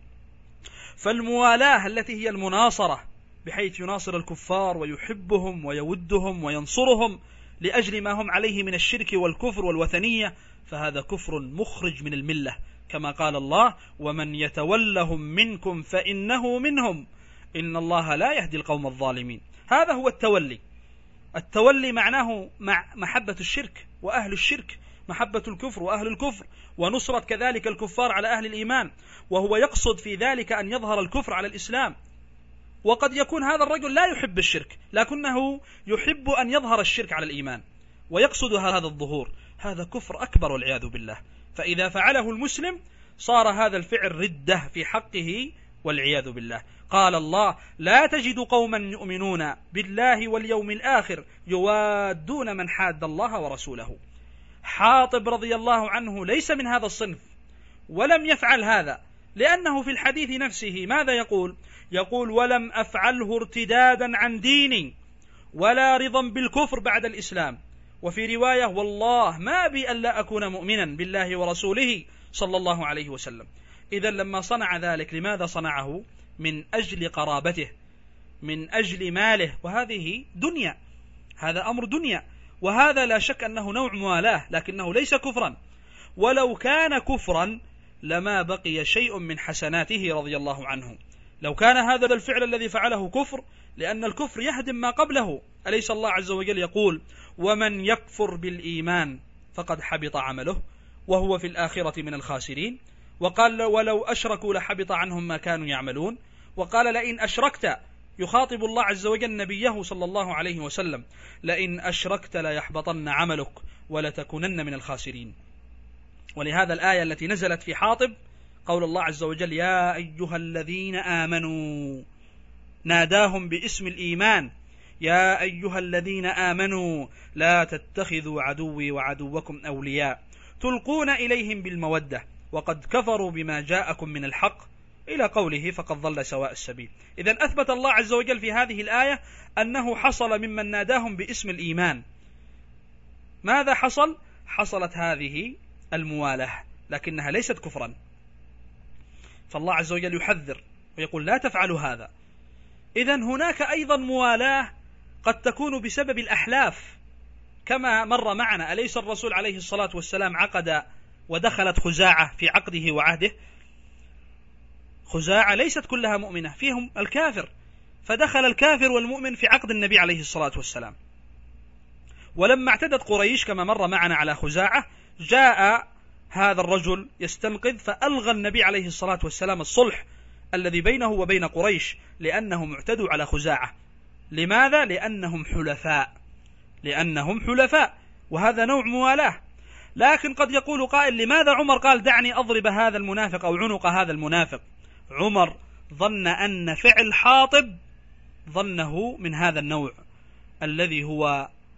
فالموالاة التي هي المناصرة بحيث يناصر الكفار ويحبهم ويودهم وينصرهم لأجل ما هم عليه من الشرك والكفر والوثنية، فهذا كفر مخرج من الملة، كما قال الله: ومن يتولهم منكم فإنه منهم إن الله لا يهدي القوم الظالمين. هذا هو التولي معناه محبة الشرك وأهل الشرك، محبة الكفر وأهل الكفر، ونصرة كذلك الكفار على أهل الإيمان، وهو يقصد في ذلك أن يظهر الكفر على الإسلام. وقد يكون هذا الرجل لا يحب الشرك لكنه يحب أن يظهر الشرك على الإيمان ويقصد هذا الظهور، هذا كفر أكبر والعياذ بالله. فإذا فعله المسلم صار هذا الفعل ردة في حقه والعياذ بالله. قال الله: لا تجد قوما يؤمنون بالله واليوم الآخر يوادون من حاد الله ورسوله. حاطب رضي الله عنه ليس من هذا الصنف ولم يفعل هذا، لأنه في الحديث نفسه ماذا يقول: ولم أفعله ارتدادا عن ديني ولا رضا بالكفر بعد الإسلام. وفي رواية: والله ما بي أن لا أكون مؤمنا بالله ورسوله صلى الله عليه وسلم. إذن لما صنع ذلك لماذا صنعه؟ من أجل قرابته، من أجل ماله، وهذه دنيا، هذا أمر دنيا، وهذا لا شك أنه نوع موالاه لكنه ليس كفرا. ولو كان كفرا لما بقي شيء من حسناته رضي الله عنه. لو كان هذا الفعل الذي فعله كفر، لأن الكفر يهدم ما قبله، أليس الله عز وجل يقول: ومن يكفر بالإيمان فقد حبط عمله وهو في الآخرة من الخاسرين. وقال: ولو أشركوا لحبط عنهم ما كانوا يعملون. وقال: لئن أشركت، يخاطب الله عز وجل نبيه صلى الله عليه وسلم: لئن أشركت ليحبطن عملك ولتكونن من الخاسرين. ولهذا الآية التي نزلت في حاطب قول الله عز وجل: يا أيها الذين آمنوا، ناداهم باسم الإيمان: يا أيها الذين آمنوا لا تتخذوا عدوي وعدوكم أولياء تلقون إليهم بالمودة وقد كفروا بما جاءكم من الحق، إلى قوله: فقد ضل سواء السبيل. إذن أثبت الله عز وجل في هذه الآية أنه حصل ممن ناداهم باسم الإيمان. ماذا حصل؟ حصلت هذه الموالاة لكنها ليست كفرا. فالله عز وجل يحذر ويقول: لا تفعلوا هذا. إذن هناك أيضا موالاة قد تكون بسبب الأحلاف، كما مر معنا. أليس الرسول عليه الصلاة والسلام عقد ودخلت خزاعة في عقده وعهده؟ خزاعة ليست كلها مؤمنة، فيهم الكافر، فدخل الكافر والمؤمن في عقد النبي عليه الصلاة والسلام. ولما اعتدت قريش كما مر معنا على خزاعة، جاء هذا الرجل يستنقذ، فألغى النبي عليه الصلاة والسلام الصلح الذي بينه وبين قريش، لأنهم اعتدوا على خزاعة. لماذا؟ لأنهم حلفاء، وهذا نوع موالاه. لكن قد يقول قائل: لماذا عمر قال دعني أضرب هذا المنافق أو عنق هذا المنافق؟ عمر ظن أن فعل حاطب ظنه من هذا النوع الذي هو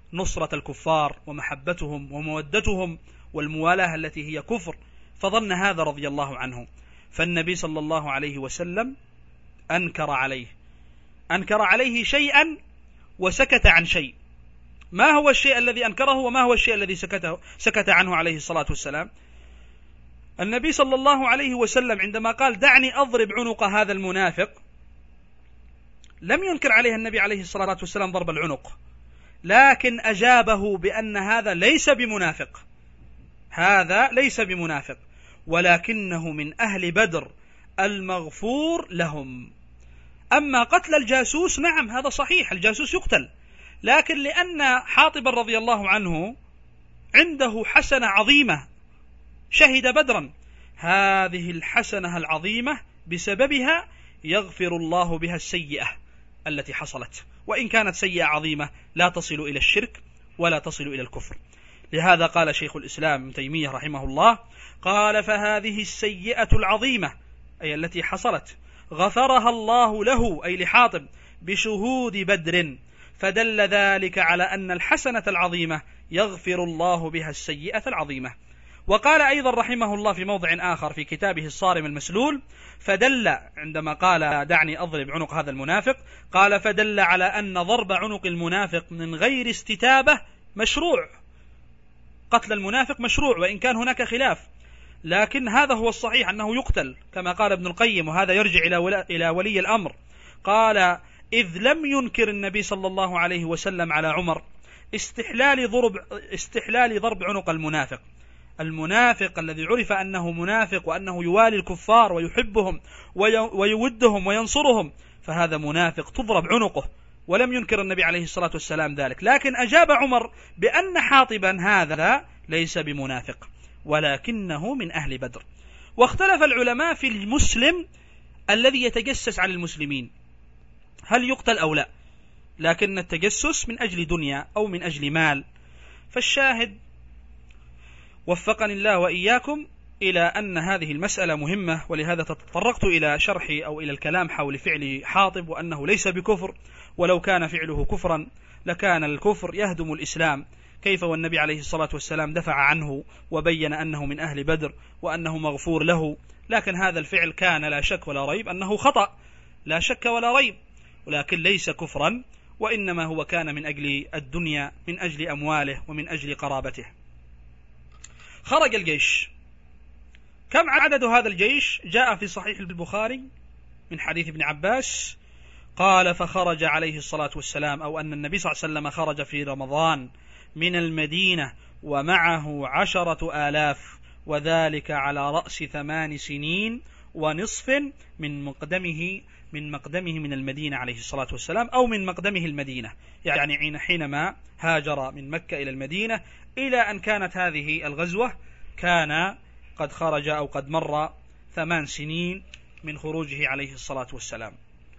نصرة الكفار ومحبتهم ومودتهم والموالاة التي هي كفر، فظن هذا رضي الله عنه. فالنبي صلى الله عليه وسلم أنكر عليه شيئا وسكت عن شيء. ما هو الشيء الذي أنكره وما هو الشيء الذي سكت عنه عليه الصلاة والسلام؟ النبي صلى الله عليه وسلم عندما قال دعني أضرب عنق هذا المنافق، لم ينكر عليه النبي عليه الصلاة والسلام ضرب العنق، لكن أجابه بأن هذا ليس بمنافق، هذا ليس بمنافق، ولكنه من أهل بدر المغفور لهم. أما قتل الجاسوس، نعم هذا صحيح، الجاسوس يقتل، لكن لأن حاطب رضي الله عنه عنده حسنة عظيمة شهد بدرا، هذه الحسنة العظيمة بسببها يغفر الله بها السيئة التي حصلت، وإن كانت سيئة عظيمة لا تصل إلى الشرك ولا تصل إلى الكفر. لهذا قال شيخ الإسلام ابن تيمية رحمه الله، قال فهذه السيئة العظيمة أي التي حصلت غفرها الله له أي لحاطب بشهود بدر، فدل ذلك على أن الحسنة العظيمة يغفر الله بها السيئة العظيمة. وقال أيضا رحمه الله في موضع آخر في كتابه الصارم المسلول، فدل عندما قال دعني أضرب عنق هذا المنافق، قال فدل على أن ضرب عنق المنافق من غير استتابة مشروع، قتل المنافق مشروع وإن كان هناك خلاف، لكن هذا هو الصحيح أنه يقتل كما قال ابن القيم، وهذا يرجع إلى ولي الأمر. قال إذ لم ينكر النبي صلى الله عليه وسلم على عمر استحلال ضرب عنق المنافق، المنافق الذي عرف أنه منافق وأنه يوالي الكفار ويحبهم ويودهم وينصرهم، فهذا منافق تضرب عنقه، ولم ينكر النبي عليه الصلاة والسلام ذلك، لكن أجاب عمر بأن حاطبا هذا ليس بمنافق ولكنه من أهل بدر. واختلف العلماء في المسلم الذي يتجسس على المسلمين هل يقتل أو لا، لكن التجسس من أجل دنيا أو من أجل مال. فالشاهد وفقني الله وإياكم إلى أن هذه المسألة مهمة، ولهذا تطرقت إلى شرحي أو إلى الكلام حول فعل حاطب وأنه ليس بكفر، ولو كان فعله كفرا لكان الكفر يهدم الإسلام، كيف والنبي عليه الصلاة والسلام دفع عنه وبين أنه من أهل بدر وأنه مغفور له، لكن هذا الفعل كان لا شك ولا ريب أنه خطأ، لا شك ولا ريب، ولكن ليس كفرا، وإنما هو كان من أجل الدنيا، من أجل أمواله ومن أجل قرابته. خرج الجيش، كم عدد هذا الجيش؟ جاء في صحيح البخاري من حديث ابن عباس قال فخرج عليه الصلاة والسلام، أو أن النبي صلى الله عليه وسلم خرج في رمضان من المدينة ومعه 10,000، وذلك على رأس 8 سنين ونصف من مقدمه من المدينة عليه الصلاة والسلام، أو من مقدمه المدينة، يعني حينما هاجر من مكة إلى المدينة إلى أن كانت هذه الغزوة كان قد خرج أو قد مر 8 سنين من خروجه عليه الصلاة والسلام.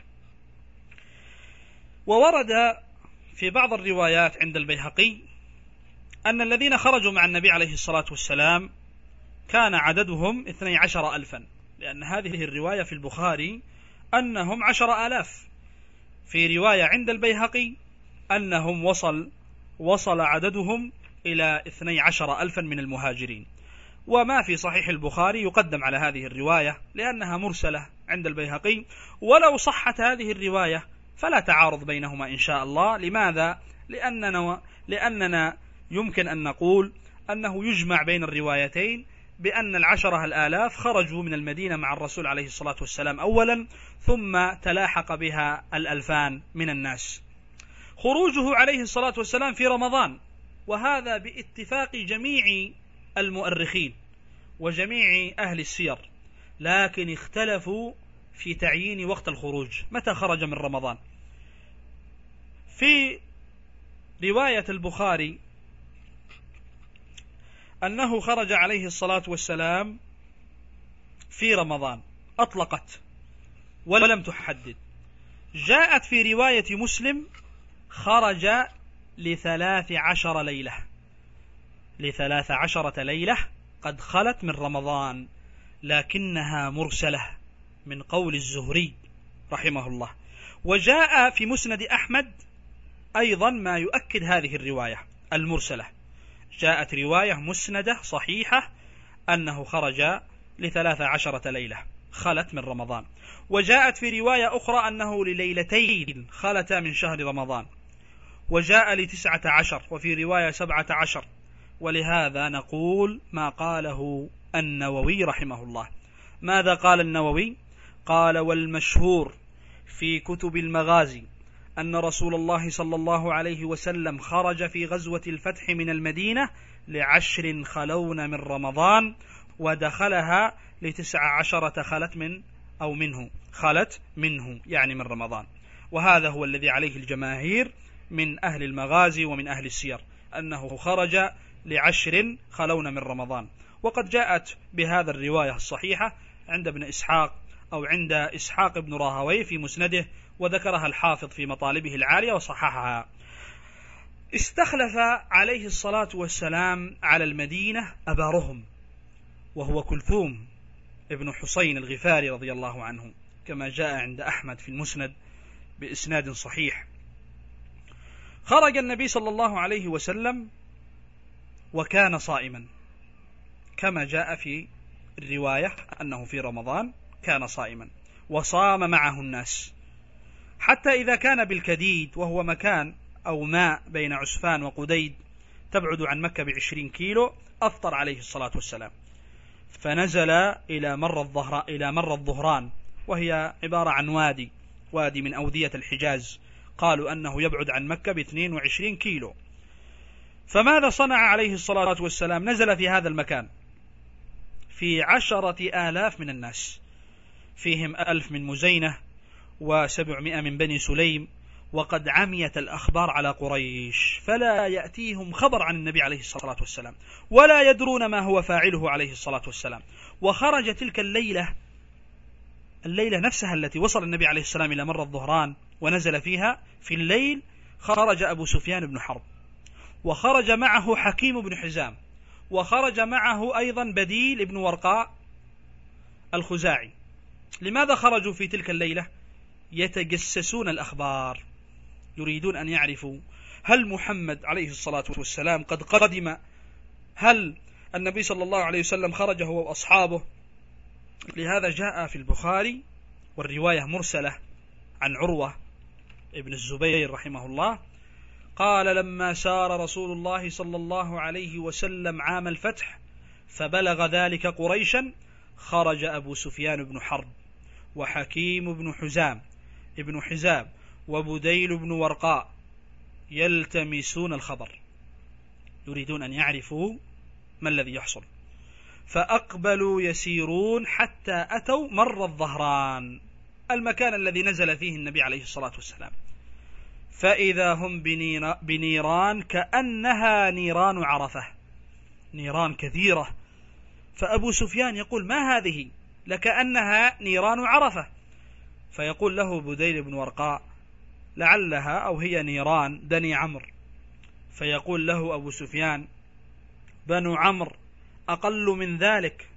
وورد في بعض الروايات عند البيهقي أن الذين خرجوا مع النبي عليه الصلاة والسلام كان عددهم 12,000، لأن هذه الرواية في البخاري أنهم 10,000، في رواية عند البيهقي أنهم وصل عددهم إلى 12,000 من المهاجرين. وما في صحيح البخاري يقدم على هذه الرواية لأنها مرسلة عند البيهقي، ولو صحت هذه الرواية فلا تعارض بينهما إن شاء الله. لماذا؟ لأننا يمكن أن نقول أنه يجمع بين الروايتين بأن 10,000 خرجوا من المدينة مع الرسول عليه الصلاة والسلام أولا، ثم تلاحق بها 2,000 من الناس. خروجه عليه الصلاة والسلام في رمضان، وهذا باتفاق جميع المؤرخين وجميع أهل السير، لكن اختلفوا في تعيين وقت الخروج، متى خرج من رمضان. في رواية البخاري أنه خرج عليه الصلاة والسلام في رمضان، أطلقت ولم تحدد. جاءت في رواية مسلم خرج ل13 ليلة، ل13 ليلة قد خلت من رمضان، لكنها مرسلة من قول الزهري رحمه الله. وجاء في مسند أحمد أيضا ما يؤكد هذه الرواية المرسلة. جاءت رواية مسندة صحيحة أنه خرج ل13 ليلة خلت من رمضان، وجاءت في رواية أخرى أنه لليلتين خلتا من شهر رمضان، وجاء ل19 وفي رواية 17. ولهذا نقول ما قاله النووي رحمه الله. ماذا قال النووي؟ قال: والمشهور في كتب المغازي أن رسول الله صلى الله عليه وسلم خرج في غزوة الفتح من المدينة ل10 خلون من رمضان، ودخلها ل19 خلت منه يعني من رمضان. وهذا هو الذي عليه الجماهير من أهل المغازي ومن أهل السير، أنه خرج ل10 خلون من رمضان. وقد جاءت بهذا الرواية الصحيحة عند ابن إسحاق أو عند إسحاق بن راهويه في مسنده، وذكرها الحافظ في مطالبه العالية وصححها. استخلف عليه الصلاة والسلام على المدينة أبا رهم، وهو كلثوم ابن حسين الغفاري رضي الله عنه، كما جاء عند أحمد في المسند بإسناد صحيح. خرج النبي صلى الله عليه وسلم وكان صائما، كما جاء في الرواية أنه في رمضان كان صائما وصام معه الناس، حتى إذا كان بالكديد وهو مكان أو ماء بين عسفان وقديد تبعد عن مكة ب20 كيلو، أفطر عليه الصلاة والسلام، فنزل إلى مر الظهران، وهي عبارة عن وادي من أودية الحجاز، قالوا أنه يبعد عن مكة ب22 كيلو. فماذا صنع عليه الصلاة والسلام؟ نزل في هذا المكان في 10,000 من الناس، فيهم 1000 من مزينة و700 من بني سليم، وقد عميت الأخبار على قريش، فلا يأتيهم خبر عن النبي عليه الصلاة والسلام، ولا يدرون ما هو فاعله عليه الصلاة والسلام. وخرج تلك الليلة نفسها التي وصل النبي عليه السلام إلى مر الظهران ونزل فيها في الليل، خرج أبو سفيان بن حرب، وخرج معه حكيم بن حزام، وخرج معه أيضا بديل بن ورقاء الخزاعي. لماذا خرجوا في تلك الليلة؟ يتجسسون الأخبار، يريدون أن يعرفوا هل محمد عليه الصلاة والسلام قد قدم، هل النبي صلى الله عليه وسلم خرج هو وأصحابه. لهذا جاء في البخاري والرواية مرسلة عن عروة ابن الزبير رحمه الله قال: لما سار رسول الله صلى الله عليه وسلم عام الفتح فبلغ ذلك قريشا، خرج أبو سفيان بن حرب وحكيم بن حزام وبديل بن ورقاء يلتمسون الخبر، يريدون أن يعرفوا ما الذي يحصل. فأقبلوا يسيرون حتى أتوا مر الظهران، المكان الذي نزل فيه النبي عليه الصلاة والسلام، فإذا هم بنيران كأنها نيران عرفة، نيران كثيرة. فأبو سفيان يقول: ما هذه؟ لكأنها نيران عرفة. فيقول له بديل بن ورقاء: لعلها أو هي نيران بني عمرو. فيقول له أبو سفيان: بنو عمرو أقل من ذلك.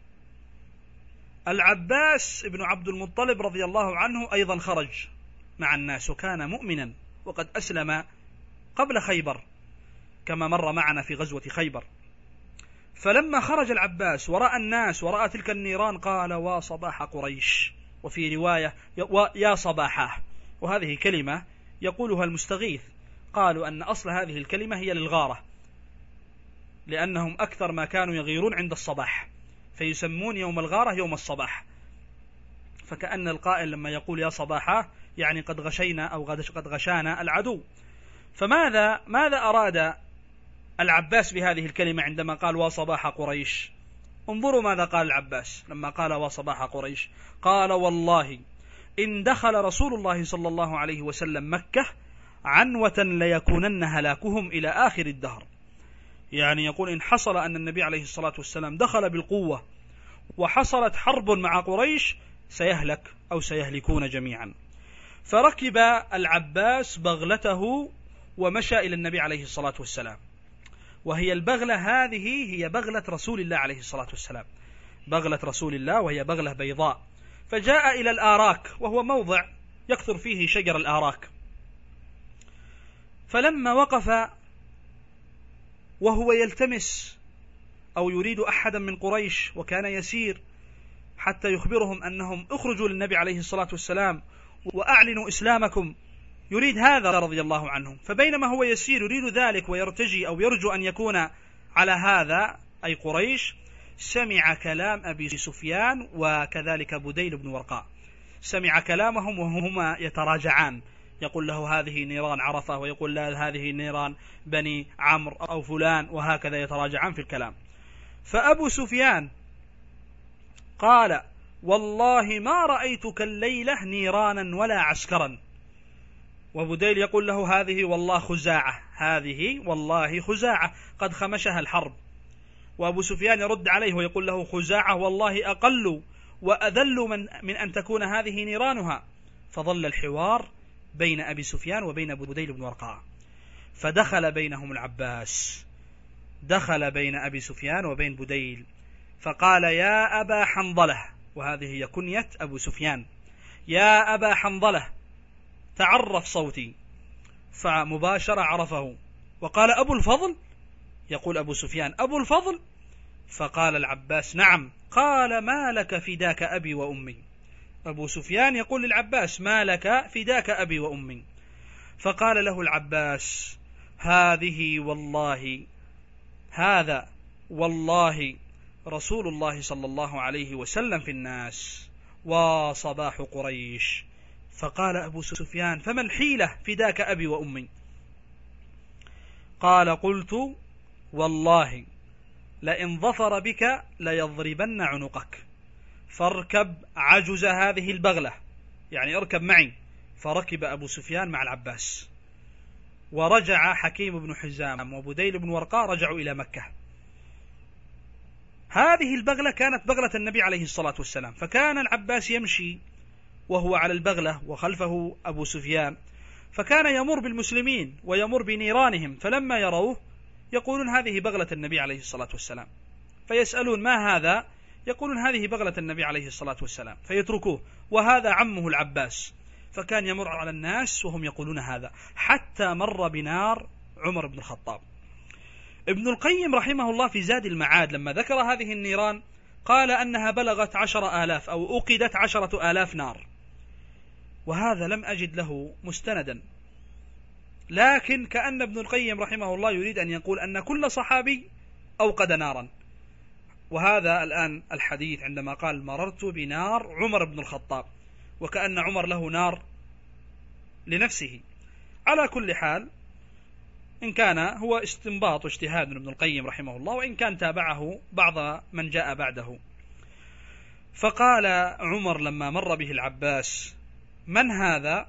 العباس بن عبد المطلب رضي الله عنه أيضا خرج مع الناس، وكان مؤمنا وقد أسلم قبل خيبر كما مر معنا في غزوة خيبر. فلما خرج العباس ورأى الناس ورأى تلك النيران قال: وصباح قريش. وفي رواية يا صباحاه، وهذه كلمة يقولها المستغيث. قالوا أن أصل هذه الكلمة هي للغارة، لأنهم أكثر ما كانوا يغيرون عند الصباح، فيسمون يوم الغارة يوم الصباح. فكأن القائل لما يقول يا صباحاه يعني قد غشينا أو قد غشانا العدو. ماذا أراد العباس بهذه الكلمة عندما قال وصباح قريش؟ انظروا ماذا قال العباس لما قال وصباح قريش. قال: والله إن دخل رسول الله صلى الله عليه وسلم مكة عنوة ليكونن هلاكهم إلى آخر الدهر. يعني يقول إن حصل أن النبي عليه الصلاة والسلام دخل بالقوة وحصلت حرب مع قريش سيهلك أو سيهلكون جميعا. فركب العباس بغلته ومشى إلى النبي عليه الصلاة والسلام، وهي البغلة هذه هي بغلة رسول الله عليه الصلاة والسلام، بغلة رسول الله، وهي بغلة بيضاء. فجاء إلى الآراك، وهو موضع يكثر فيه شجر الآراك، فلما وقف وهو يلتمس أو يريد أحدا من قريش، وكان يسير حتى يخبرهم أنهم اخرجوا للنبي عليه الصلاة والسلام وأعلنوا إسلامكم، يريد هذا رضي الله عنه. فبينما هو يسير يريد ذلك ويرتجي أو يرجو أن يكون على هذا أي قريش، سمع كلام أبي سفيان وكذلك بديل بن ورقاء، سمع كلامهم وهما يتراجعان، يقول له هذه نيران عرفة، ويقول لا هذه نيران بني عمرو أو فلان، وهكذا يتراجعان في الكلام. فأبو سفيان قال والله ما رأيتك الليلة نيرانا ولا عسكرا. وبديل يقول له هذه والله خزاعة، هذه والله خزاعة قد خمشها الحرب. وأبو سفيان يرد عليه ويقول له خزاعة والله أقل وأذل من أن تكون هذه نيرانها. فظل الحوار بين أبي سفيان وبين بديل بن ورقاء، فدخل بينهم العباس، دخل بين أبي سفيان وبين بديل فقال يا أبا حنظلة، وهذه هي كنية أبو سفيان، يا أبا حنظلة تعرف صوتي، فمباشرة عرفه وقال أبو الفضل، يقول أبو سفيان أبو الفضل؟ فقال العباس نعم. قال ما لك فداك أبي وأمي. أبو سفيان يقول للعباس ما لك فداك أبي وأمي. فقال له العباس هذه والله، هذا والله رسول الله صلى الله عليه وسلم في الناس وصباح قريش. فقال أبو سفيان فما الحيلة فداك أبي وأمي؟ قال قلت والله لئن ظفر بك ليضربن عنقك، فاركب عجز هذه البغلة، يعني اركب معي. فركب أبو سفيان مع العباس، ورجع حكيم بن حزام وبديل بن ورقاء رجعوا إلى مكة. هذه البغلة كانت بغلة النبي عليه الصلاة والسلام، فكان العباس يمشي وهو على البغلة وخلفه أبو سفيان، فكان يمر بالمسلمين ويمر بنيرانهم، فلما يروه يقولون هذه بغلة النبي عليه الصلاة والسلام، فيسألون ما هذا؟ يقولون هذه بغلة النبي عليه الصلاة والسلام، فيتركوه، وهذا عمه العباس. فكان يمر على الناس وهم يقولون هذا، حتى مر بنار عمر بن الخطاب. ابن القيم رحمه الله في زاد المعاد لما ذكر هذه النيران قال أنها بلغت 10,000 أو أوقدت 10,000 نار، وهذا لم أجد له مستندا، لكن كأن ابن القيم رحمه الله يريد أن يقول أن كل صحابي أوقد نارا. وهذا الآن الحديث عندما قال مررت بنار عمر بن الخطاب، وكأن عمر له نار لنفسه. على كل حال إن كان هو استنباط واجتهاد من ابن القيم رحمه الله، وإن كان تابعه بعض من جاء بعده. فقال عمر لما مر به العباس من هذا؟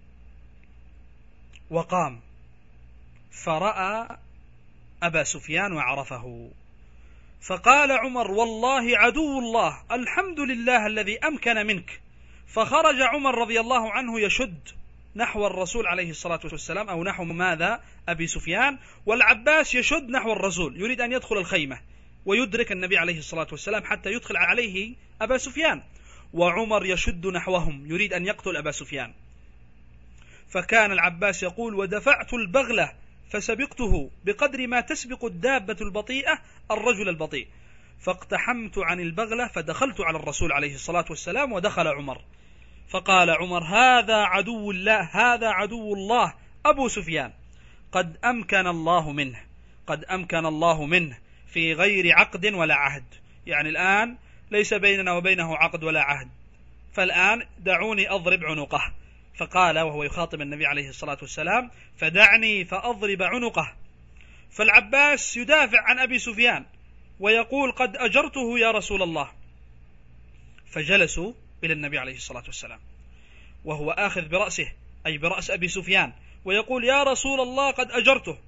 وقام فرأى أبا سفيان وعرفه، فقال عمر والله عدو الله، الحمد لله الذي أمكن منك. فخرج عمر رضي الله عنه يشد نحو الرسول عليه الصلاة والسلام، أو نحو ماذا؟ أبي سفيان، والعباس يشد نحو الرسول يريد أن يدخل الخيمة ويدرك النبي عليه الصلاة والسلام حتى يدخل عليه أبا سفيان، وعمر يشد نحوهم يريد أن يقتل أبا سفيان. فكان العباس يقول ودفعت البغلة فسبقته بقدر ما تسبق الدابة البطيئة الرجل البطيء، فاقتحمت عن البغلة فدخلت على الرسول عليه الصلاة والسلام، ودخل عمر. فقال عمر هذا عدو الله، هذا عدو الله أبو سفيان، قد أمكن الله منه، قد أمكن الله منه في غير عقد ولا عهد، يعني الآن ليس بيننا وبينه عقد ولا عهد، فالآن دعوني أضرب عنقه. فقال وهو يخاطب النبي عليه الصلاة والسلام فدعني فأضرب عنقه. فالعباس يدافع عن أبي سفيان ويقول قد أجرته يا رسول الله. فجلسوا إلى النبي عليه الصلاة والسلام وهو آخذ برأسه أي برأس أبي سفيان، ويقول يا رسول الله قد أجرته.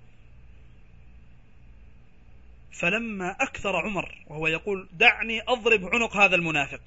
فلما أكثر عمر وهو يقول دعني أضرب عنق هذا المنافق،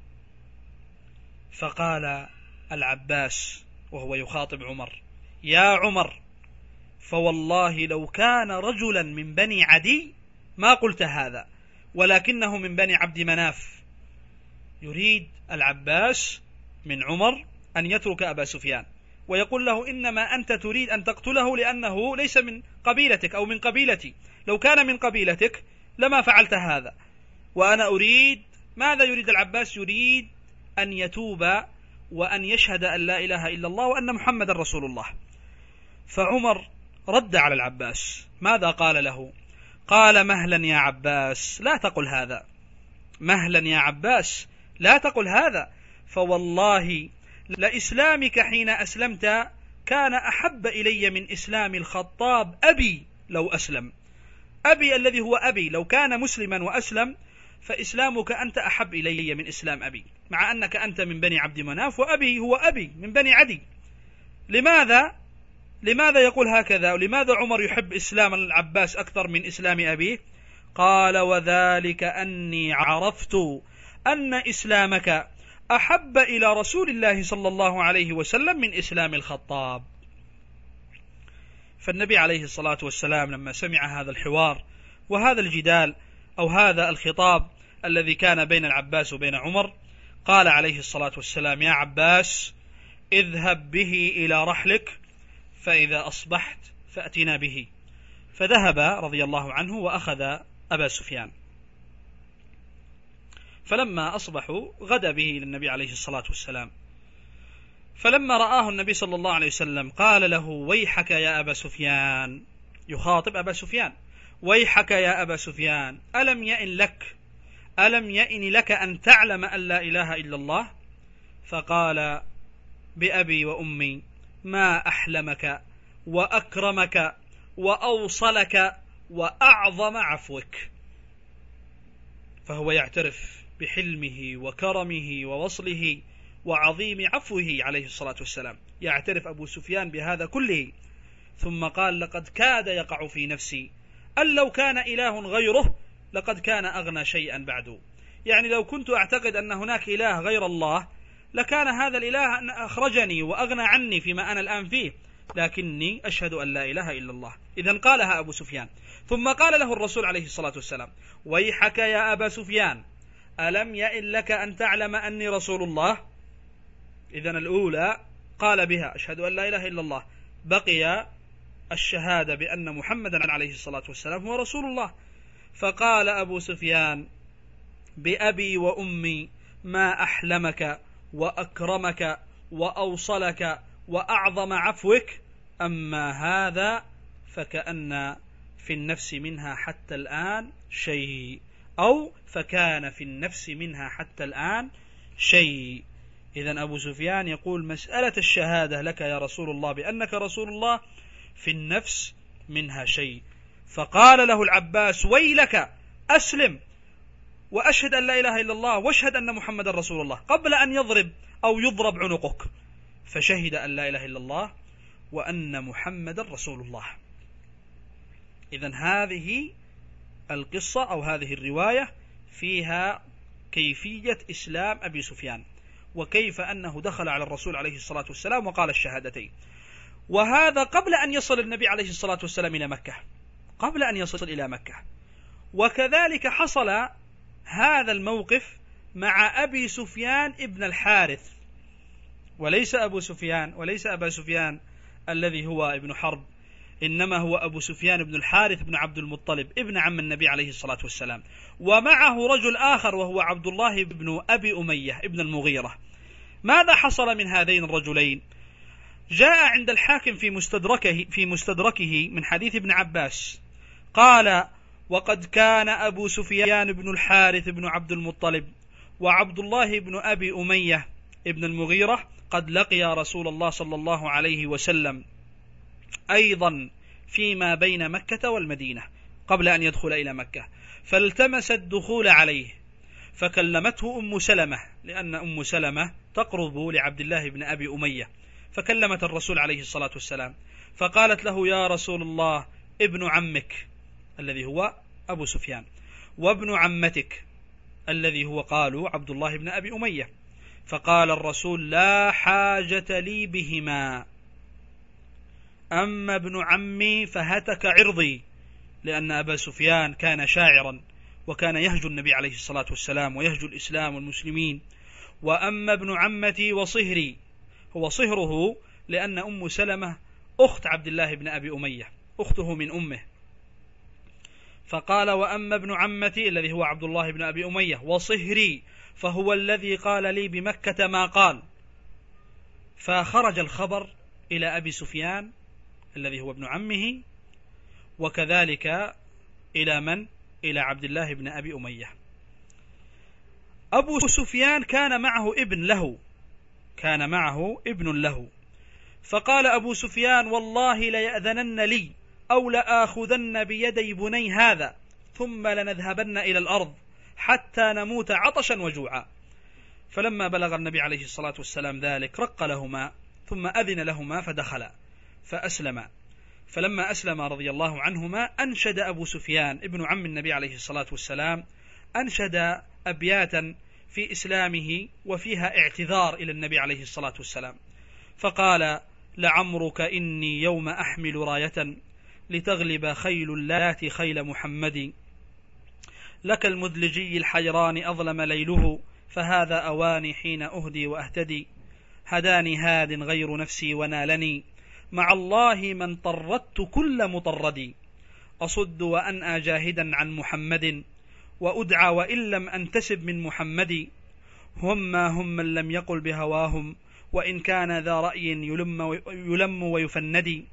فقال العباس وهو يخاطب عمر يا عمر فوالله لو كان رجلا من بني عدي ما قلت هذا، ولكنه من بني عبد مناف. يريد العباس من عمر أن يترك أبا سفيان، ويقول له إنما أنت تريد أن تقتله لأنه ليس من قبيلتك أو من قبيلتي، لو كان من قبيلتك لما فعلت هذا، وأنا أريد ماذا يريد العباس؟ يريد أن يتوب وأن يشهد أن لا إله إلا الله وأن محمد رسول الله. فعمر رد على العباس، ماذا قال له؟ قال: مهلا يا عباس، لا تقل هذا، مهلا يا عباس لا تقل هذا، فوالله لإسلامك حين أسلمت كان أحب إلي من إسلام الخطاب أبي لو أسلم. أبي الذي هو أبي لو كان مسلما وأسلم فإسلامك أنت أحب إلي من إسلام أبي، مع أنك أنت من بني عبد مناف وأبي هو أبي من بني عدي. لماذا يقول هكذا؟ ولماذا عمر يحب إسلام العباس أكثر من إسلام أبيه؟ قال: وذلك أني عرفت أن إسلامك أحب إلى رسول الله صلى الله عليه وسلم من إسلام الخطاب. فالنبي عليه الصلاة والسلام لما سمع هذا الحوار وهذا الجدال أو هذا الخطاب الذي كان بين العباس وبين عمر، قال عليه الصلاة والسلام: يا عباس اذهب به إلى رحلك، فإذا أصبحت فأتنا به. فذهب رضي الله عنه وأخذ أبا سفيان، فلما أصبحوا غدا به للنبي عليه الصلاة والسلام، فلما رآه النبي صلى الله عليه وسلم قال له: ويحك يا أبا سفيان، يخاطب أبا سفيان: ويحك يا أبا سفيان، ألم يئن لك أن تعلم أن لا إله إلا الله؟ فقال: بأبي وأمي ما أحلمك وأكرمك وأوصلك وأعظم عفوك. فهو يعترف بحلمه وكرمه ووصله وعظيم عفوه عليه الصلاة والسلام، يعترف أبو سفيان بهذا كله. ثم قال: لقد كاد يقع في نفسي أن لو كان إله غيره لقد كان أغنى شيئا بعد. يعني لو كنت أعتقد أن هناك إله غير الله لكان هذا الإله أن أخرجني وأغنى عني فيما أنا الآن فيه، لكني أشهد أن لا إله إلا الله. إذن قالها أبو سفيان. ثم قال له الرسول عليه الصلاة والسلام: ويحك يا أبا سفيان، ألم يئن لك أن تعلم أني رسول الله؟ إذن الأولى قال بها أشهد أن لا إله إلا الله، بقي الشهادة بأن محمدا عليه الصلاة والسلام هو رسول الله. فقال أبو سفيان: بأبي وأمي ما أحلمك وأكرمك وأوصلك وأعظم عفوك، أما هذا فكأن في النفس منها حتى الآن شيء، أو فكان في النفس منها حتى الآن شيء. إذن أبو سفيان يقول: مسألة الشهادة لك يا رسول الله بأنك رسول الله في النفس منها شيء. فقال له العباس: ويلك، أسلم وأشهد أن لا إله إلا الله واشهد أن محمد رسول الله قبل أن يضرب عنقك. فشهد أن لا إله إلا الله وأن محمد رسول الله. إذن هذه القصة أو هذه الرواية فيها كيفية إسلام أبي سفيان، وكيف أنه دخل على الرسول عليه الصلاة والسلام وقال الشهادتين، وهذا قبل أن يصل النبي عليه الصلاة والسلام إلى مكة، قبل أن يصل إلى مكة. وكذلك حصل هذا الموقف مع أبي سفيان ابن الحارث، وليس أبا سفيان الذي هو ابن حرب، إنما هو أبو سفيان بن الحارث بن عبد المطلب ابن عم النبي عليه الصلاة والسلام، ومعه رجل آخر وهو عبد الله بن أبي أمية ابن المغيرة. ماذا حصل من هذين الرجلين؟ جاء عند الحاكم في مستدركه من حديث ابن عباس قال: وقد كان أبو سفيان بن الحارث بن عبد المطلب وعبد الله بن أبي أمية ابن المغيرة قد لقي رسول الله صلى الله عليه وسلم أيضا فيما بين مكة والمدينة قبل أن يدخل إلى مكة، فالتمس الدخول عليه، فكلمته أم سلمة، لأن أم سلمة تقرب لعبد الله بن أبي أمية، فكلمت الرسول عليه الصلاة والسلام فقالت له: يا رسول الله، ابن عمك الذي هو أبو سفيان وابن عمتك الذي هو قالوا عبد الله بن أبي أمية. فقال الرسول: لا حاجة لي بهما، أما ابن عمي فهتك عرضي، لأن أبا سفيان كان شاعرا وكان يهجو النبي عليه الصلاة والسلام ويهجو الإسلام والمسلمين. وأما ابن عمتي وصهري، هو صهره لأن أم سلمة أخت عبد الله بن أبي أمية، أخته من أمه. فقال: وأما ابن عمتي الذي هو عبد الله بن أبي أمية وصهري فهو الذي قال لي بمكة ما قال. فخرج الخبر إلى أبي سفيان الذي هو ابن عمه، وكذلك إلى من؟ إلى عبد الله بن أبي أمية. أبو سفيان كان معه ابن له، فقال أبو سفيان: والله ليأذنن لي أو لآخذن بيدي بني هذا ثم لنذهبن إلى الأرض حتى نموت عطشا وجوعا. فلما بلغ النبي عليه الصلاة والسلام ذلك رق لهما ثم أذن لهما فدخلا فأسلما. فلما أسلم رضي الله عنهما أنشد أبو سفيان ابن عم النبي عليه الصلاة والسلام أنشد أبياتا في إسلامه وفيها اعتذار إلى النبي عليه الصلاة والسلام، فقال: لعمرك إني يوم أحمل راية لتغلب خيل اللات خيل محمد، لك المدلجي الحيران أظلم ليله فهذا أواني حين أهدي وأهتدي، هداني هاد غير نفسي ونالني مع الله من طردت كل مطردي، أصد وأنأى جاهدا عن محمد وأدعى وإن لم أنتسب من محمد، هم من لم يقل بهواهم وإن كان ذا رأي يلم ويفندي،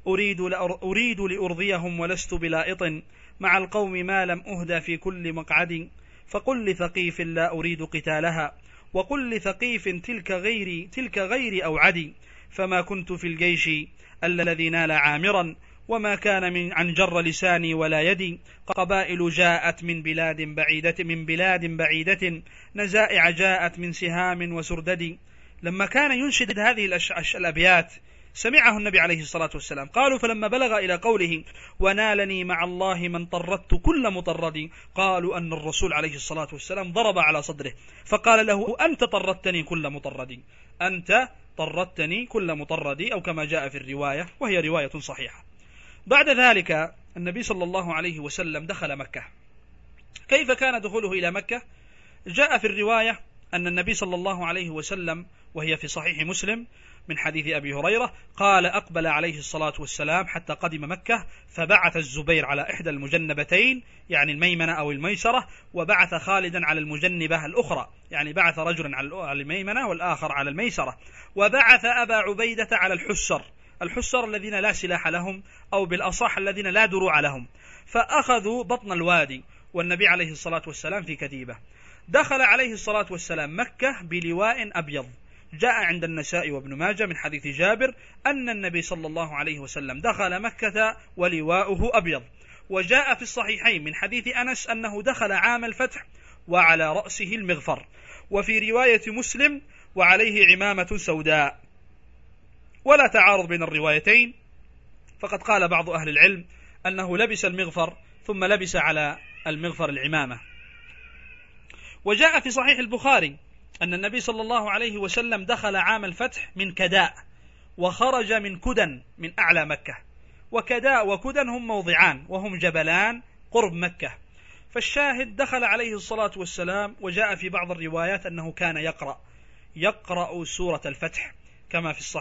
أريد لأرضيهم ولست بلائط مع القوم ما لم أهدى في كل مقعد، فقل لثقيف لا أريد قتالها وقل لثقيف تلك غيري أوعدي، فما كنت في الجيش الذي نال عامرا وما كان من عن جر لساني ولا يدي، قبائل جاءت من بلاد بعيدة نزائع جاءت من سهام وسردد. لما كان ينشد هذه الأبيات سمعه النبي عليه الصلاة والسلام. قالوا: فلما بلغ إلى قوله ونالني مع الله من طردت كل مطرد، قالوا أن الرسول عليه الصلاة والسلام ضرب على صدره فقال له: أنت طردتني كل مطرد، أنت طردتني كل مطرد، أو كما جاء في الرواية وهي رواية صحيحة. بعد ذلك النبي صلى الله عليه وسلم دخل مكة. كيف كان دخوله إلى مكة؟ جاء في الرواية أن النبي صلى الله عليه وسلم، وهي في صحيح مسلم من حديث أبي هريرة، قال: أقبل عليه الصلاة والسلام حتى قدم مكة، فبعث الزبير على إحدى المجنبتين يعني الميمنة أو الميسرة، وبعث خالدا على المجنبة الأخرى يعني بعث رجلا على الميمنة والآخر على الميسرة، وبعث أبا عبيدة على الحسر الذين لا سلاح لهم، أو بالأصح الذين لا دروع لهم، فأخذوا بطن الوادي والنبي عليه الصلاة والسلام في كتيبة. دخل عليه الصلاة والسلام مكة بلواء أبيض، جاء عند النسائي وابن ماجه من حديث جابر أن النبي صلى الله عليه وسلم دخل مكة ولواؤه أبيض. وجاء في الصحيحين من حديث أنس أنه دخل عام الفتح وعلى رأسه المغفر، وفي رواية مسلم وعليه عمامة سوداء. ولا تعارض بين الروايتين، فقد قال بعض أهل العلم أنه لبس المغفر ثم لبس على المغفر العمامة. وجاء في صحيح البخاري أن النبي صلى الله عليه وسلم دخل عام الفتح من كداء وخرج من كدن من أعلى مكة، وكداء وكدن هم موضعان وهم جبلان قرب مكة. فالشاهد دخل عليه الصلاة والسلام، وجاء في بعض الروايات أنه كان يقرأ سورة الفتح كما في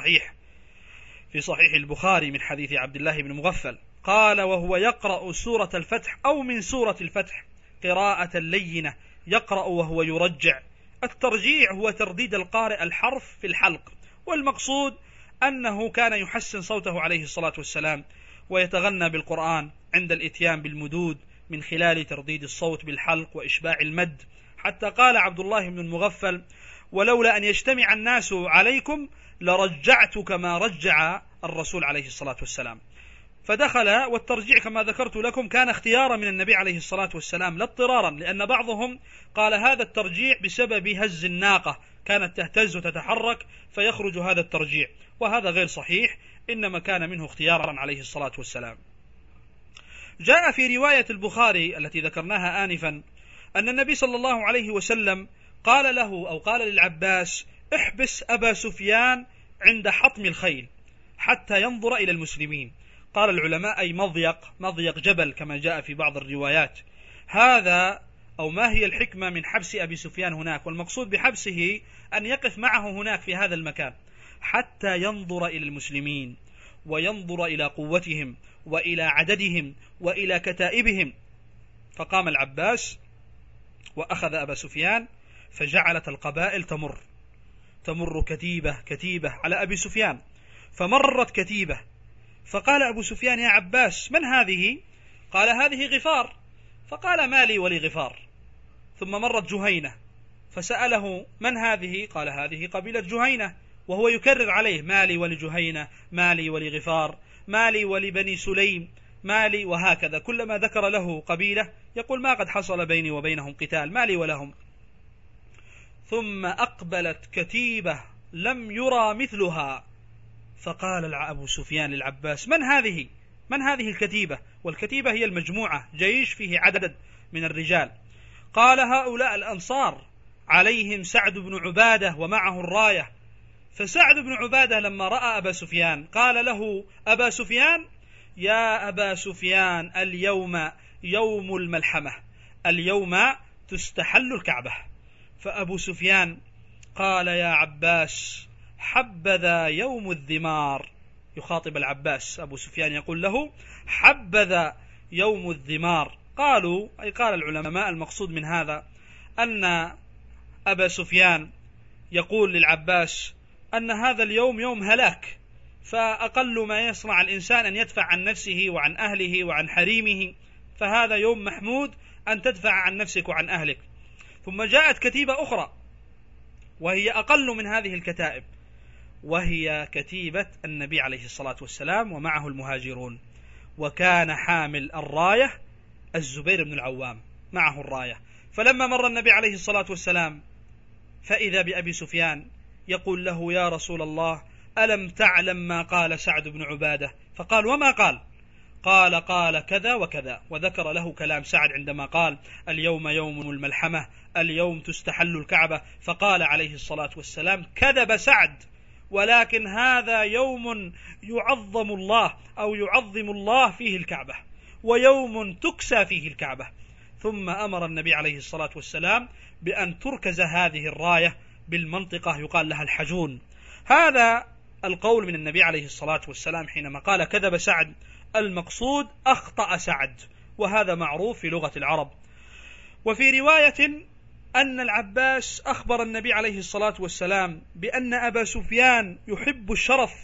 صحيح البخاري من حديث عبد الله بن مغفل قال: وهو يقرأ سورة الفتح أو من سورة الفتح قراءة لينة يقرأ وهو يرجع. الترجيع هو ترديد القارئ الحرف في الحلق، والمقصود أنه كان يحسن صوته عليه الصلاة والسلام ويتغنى بالقرآن عند الإتيان بالمدود من خلال ترديد الصوت بالحلق وإشباع المد، حتى قال عبد الله بن المغفل: ولولا أن يجتمع الناس عليكم لرجعت كما رجع الرسول عليه الصلاة والسلام. فدخل، والترجيع كما ذكرت لكم كان اختيارا من النبي عليه الصلاة والسلام لا اضطرارا، لأن بعضهم قال هذا الترجيع بسبب هز الناقة، كانت تهتز وتتحرك فيخرج هذا الترجيع، وهذا غير صحيح، إنما كان منه اختيارا عليه الصلاة والسلام. جاء في رواية البخاري التي ذكرناها آنفا أن النبي صلى الله عليه وسلم قال له أو قال للعباس: احبس أبا سفيان عند حطم الخيل حتى ينظر إلى المسلمين. قال العلماء: أي مضيق جبل كما جاء في بعض الروايات. هذا أو ما هي الحكمة من حبس أبي سفيان هناك؟ والمقصود بحبسه أن يقف معه هناك في هذا المكان حتى ينظر إلى المسلمين وينظر إلى قوتهم وإلى عددهم وإلى كتائبهم. فقام العباس وأخذ أبا سفيان، فجعلت القبائل تمر كتيبة على أبي سفيان، فمرت كتيبة، فقال أبو سفيان: يا عباس، من هذه؟ قال: هذه غفار. فقال: ما لي ولغفار. ثم مرت جهينة، فسأله: من هذه؟ قال: هذه قبيلة جهينة، وهو يكرر عليه: ما لي ولجهينة، ما لي ولغفار، ما لي ولبني سليم، ما لي، وهكذا كلما ذكر له قبيلة يقول: ما قد حصل بيني وبينهم قتال، ما لي ولهم. ثم أقبلت كتيبة لم يرى مثلها، فقال أبو سفيان للعباس: من هذه الكتيبة؟ والكتيبة هي المجموعة، جيش فيه عدد من الرجال. قال: هؤلاء الأنصار، عليهم سعد بن عبادة ومعه الراية. فسعد بن عبادة لما رأى أبا سفيان قال له أبا سفيان: يا أبا سفيان، اليوم يوم الملحمة، اليوم تستحل الكعبة. فأبو سفيان قال: يا عباس، حبذا يوم الذمار. يخاطب العباس، أبو سفيان يقول له: حبذا يوم الذمار. قالوا، أي قال العلماء، المقصود من هذا أن أبا سفيان يقول للعباس أن هذا اليوم يوم هلاك، فأقل ما يصنع الإنسان أن يدفع عن نفسه وعن أهله وعن حريمه، فهذا يوم محمود أن تدفع عن نفسك وعن أهلك. ثم جاءت كتيبة أخرى وهي أقل من هذه الكتائب، وهي كتيبة النبي عليه الصلاة والسلام ومعه المهاجرون، وكان حامل الراية الزبير بن العوام معه الراية. فلما مر النبي عليه الصلاة والسلام فإذا بأبي سفيان يقول له: يا رسول الله، ألم تعلم ما قال سعد بن عبادة؟ فقال: وما قال؟ قال كذا وكذا، وذكر له كلام سعد عندما قال: اليوم يوم الملحمة، اليوم تستحل الكعبة. فقال عليه الصلاة والسلام: كذب سعد، ولكن هذا يوم يعظم الله أو يعظم الله فيه الكعبة، ويوم تكسى فيه الكعبة. ثم أمر النبي عليه الصلاة والسلام بأن تركز هذه الراية بالمنطقة يقال لها الحجون. هذا القول من النبي عليه الصلاة والسلام حينما قال كذب سعد، المقصود أخطأ سعد، وهذا معروف في لغة العرب. وفي رواية أن العباس أخبر النبي عليه الصلاة والسلام بأن أبا سفيان يحب الشرف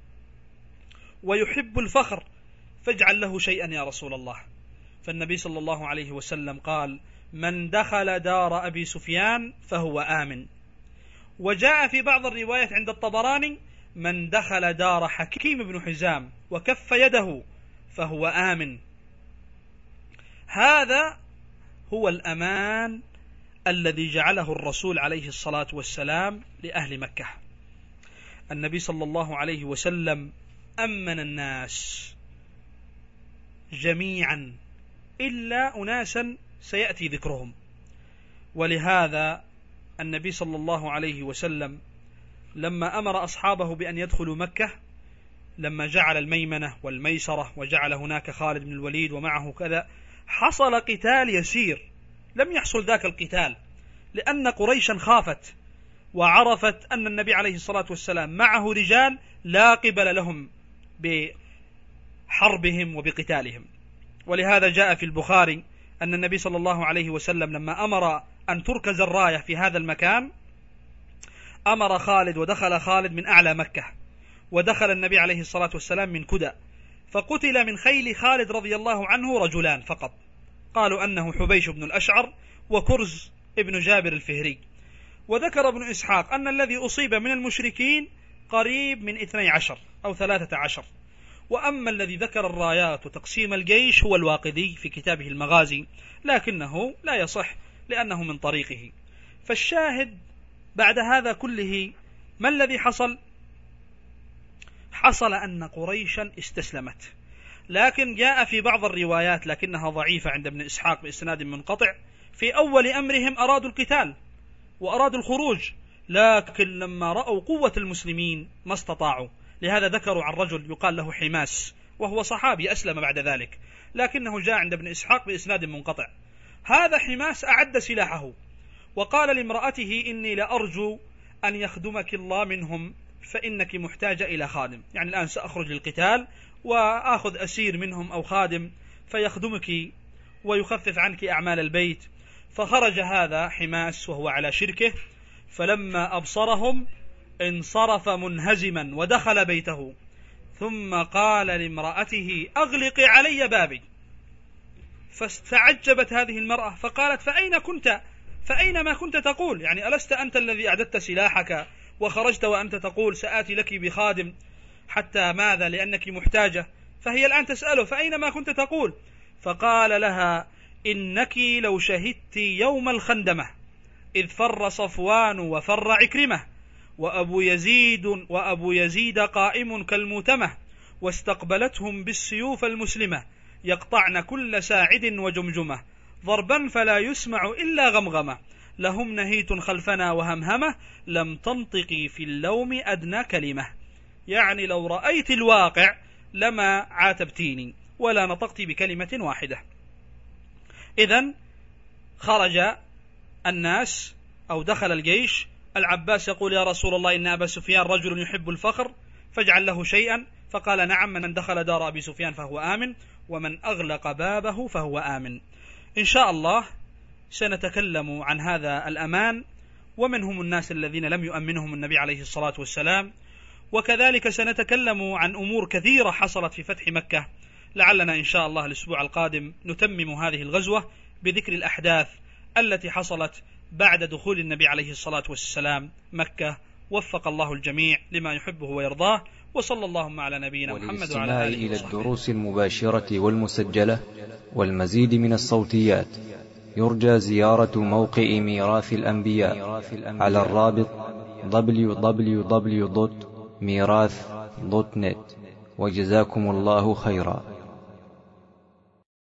ويحب الفخر، فاجعل له شيئا يا رسول الله. فالنبي صلى الله عليه وسلم قال: من دخل دار أبي سفيان فهو آمن. وجاء في بعض الروايات عند الطبراني: من دخل دار حكيم بن حزام وكف يده فهو آمن. هذا هو الأمان الذي جعله الرسول عليه الصلاة والسلام لأهل مكة. النبي صلى الله عليه وسلم أمن الناس جميعا إلا أناسا سيأتي ذكرهم. ولهذا النبي صلى الله عليه وسلم لما أمر أصحابه بأن يدخلوا مكة، لما جعل الميمنة والميسرة وجعل هناك خالد بن الوليد ومعه كذا، حصل قتال يسير، لم يحصل ذاك القتال لأن قريشا خافت وعرفت أن النبي عليه الصلاة والسلام معه رجال لا قبل لهم بحربهم وبقتالهم. ولهذا جاء في البخاري أن النبي صلى الله عليه وسلم لما أمر أن تركز الراية في هذا المكان أمر خالد، ودخل خالد من أعلى مكة، ودخل النبي عليه الصلاة والسلام من كدى، فقتل من خيل خالد رضي الله عنه رجلان فقط، قالوا أنه حبيش بن الأشعر وكرز ابن جابر الفهري. وذكر ابن إسحاق أن الذي أصيب من المشركين قريب من 12 أو 13. وأما الذي ذكر الرايات وتقسيم الجيش هو الواقدي في كتابه المغازي، لكنه لا يصح لأنه من طريقه. فالشاهد بعد هذا كله ما الذي حصل؟ حصل أن قريشا استسلمت، لكن جاء في بعض الروايات لكنها ضعيفة عند ابن إسحاق بإسناد منقطع، في أول أمرهم أرادوا القتال وأرادوا الخروج، لكن لما رأوا قوة المسلمين ما استطاعوا. لهذا ذكروا عن رجل يقال له حماس، وهو صحابي أسلم بعد ذلك، لكنه جاء عند ابن إسحاق بإسناد منقطع. هذا حماس أعد سلاحه وقال لامرأته: إني لأرجو أن يخدمك الله منهم فإنك محتاجة إلى خادم. يعني الآن سأخرج للقتال وآخذ أسير منهم أو خادم فيخدمك ويخفف عنك أعمال البيت. فخرج هذا حماس وهو على شركه، فلما أبصرهم انصرف منهزما ودخل بيته، ثم قال لامرأته أغلقي علي بابي. فاستعجبت هذه المرأة فقالت فأين ما كنت تقول؟ يعني ألست أنت الذي أعددت سلاحك وخرجت وأنت تقول سآتي لك بخادم حتى ماذا؟ لأنك محتاجة. فهي الآن تسأله فأين ما كنت تقول؟ فقال لها إنك لو شهدت يوم الخندمة إذ فر صفوان وفر عكرمة وأبو يزيد قائم كالموتمة واستقبلتهم بالسيوف المسلمة يقطعن كل ساعد وجمجمة ضربا فلا يسمع إلا غمغمة لهم نهيت خلفنا وهمهمة لم تنطقي في اللوم أدنى كلمة. يعني لو رأيت الواقع لما عاتبتيني ولا نطقت بكلمة واحدة. إذن خرج الناس أو دخل الجيش. العباس يقول يا رسول الله إن أبا سفيان رجل يحب الفخر فاجعل له شيئا. فقال نعم، من دخل دار أبي سفيان فهو آمن ومن أغلق بابه فهو آمن. إن شاء الله سنتكلم عن هذا الأمان ومنهم الناس الذين لم يؤمنهم النبي عليه الصلاة والسلام، وكذلك سنتكلم عن أمور كثيرة حصلت في فتح مكة. لعلنا إن شاء الله الأسبوع القادم نتمم هذه الغزوة بذكر الأحداث التي حصلت بعد دخول النبي عليه الصلاة والسلام مكة. وفق الله الجميع لما يحبه ويرضاه، وصلى اللهم على نبينا محمد وعلى آله إلى الدروس المباشرة والمسجلة والمزيد من الصوتيات يرجى زيارة موقع ميراث الأنبياء على الرابط www.mirath.net. وجزاكم الله خيرا.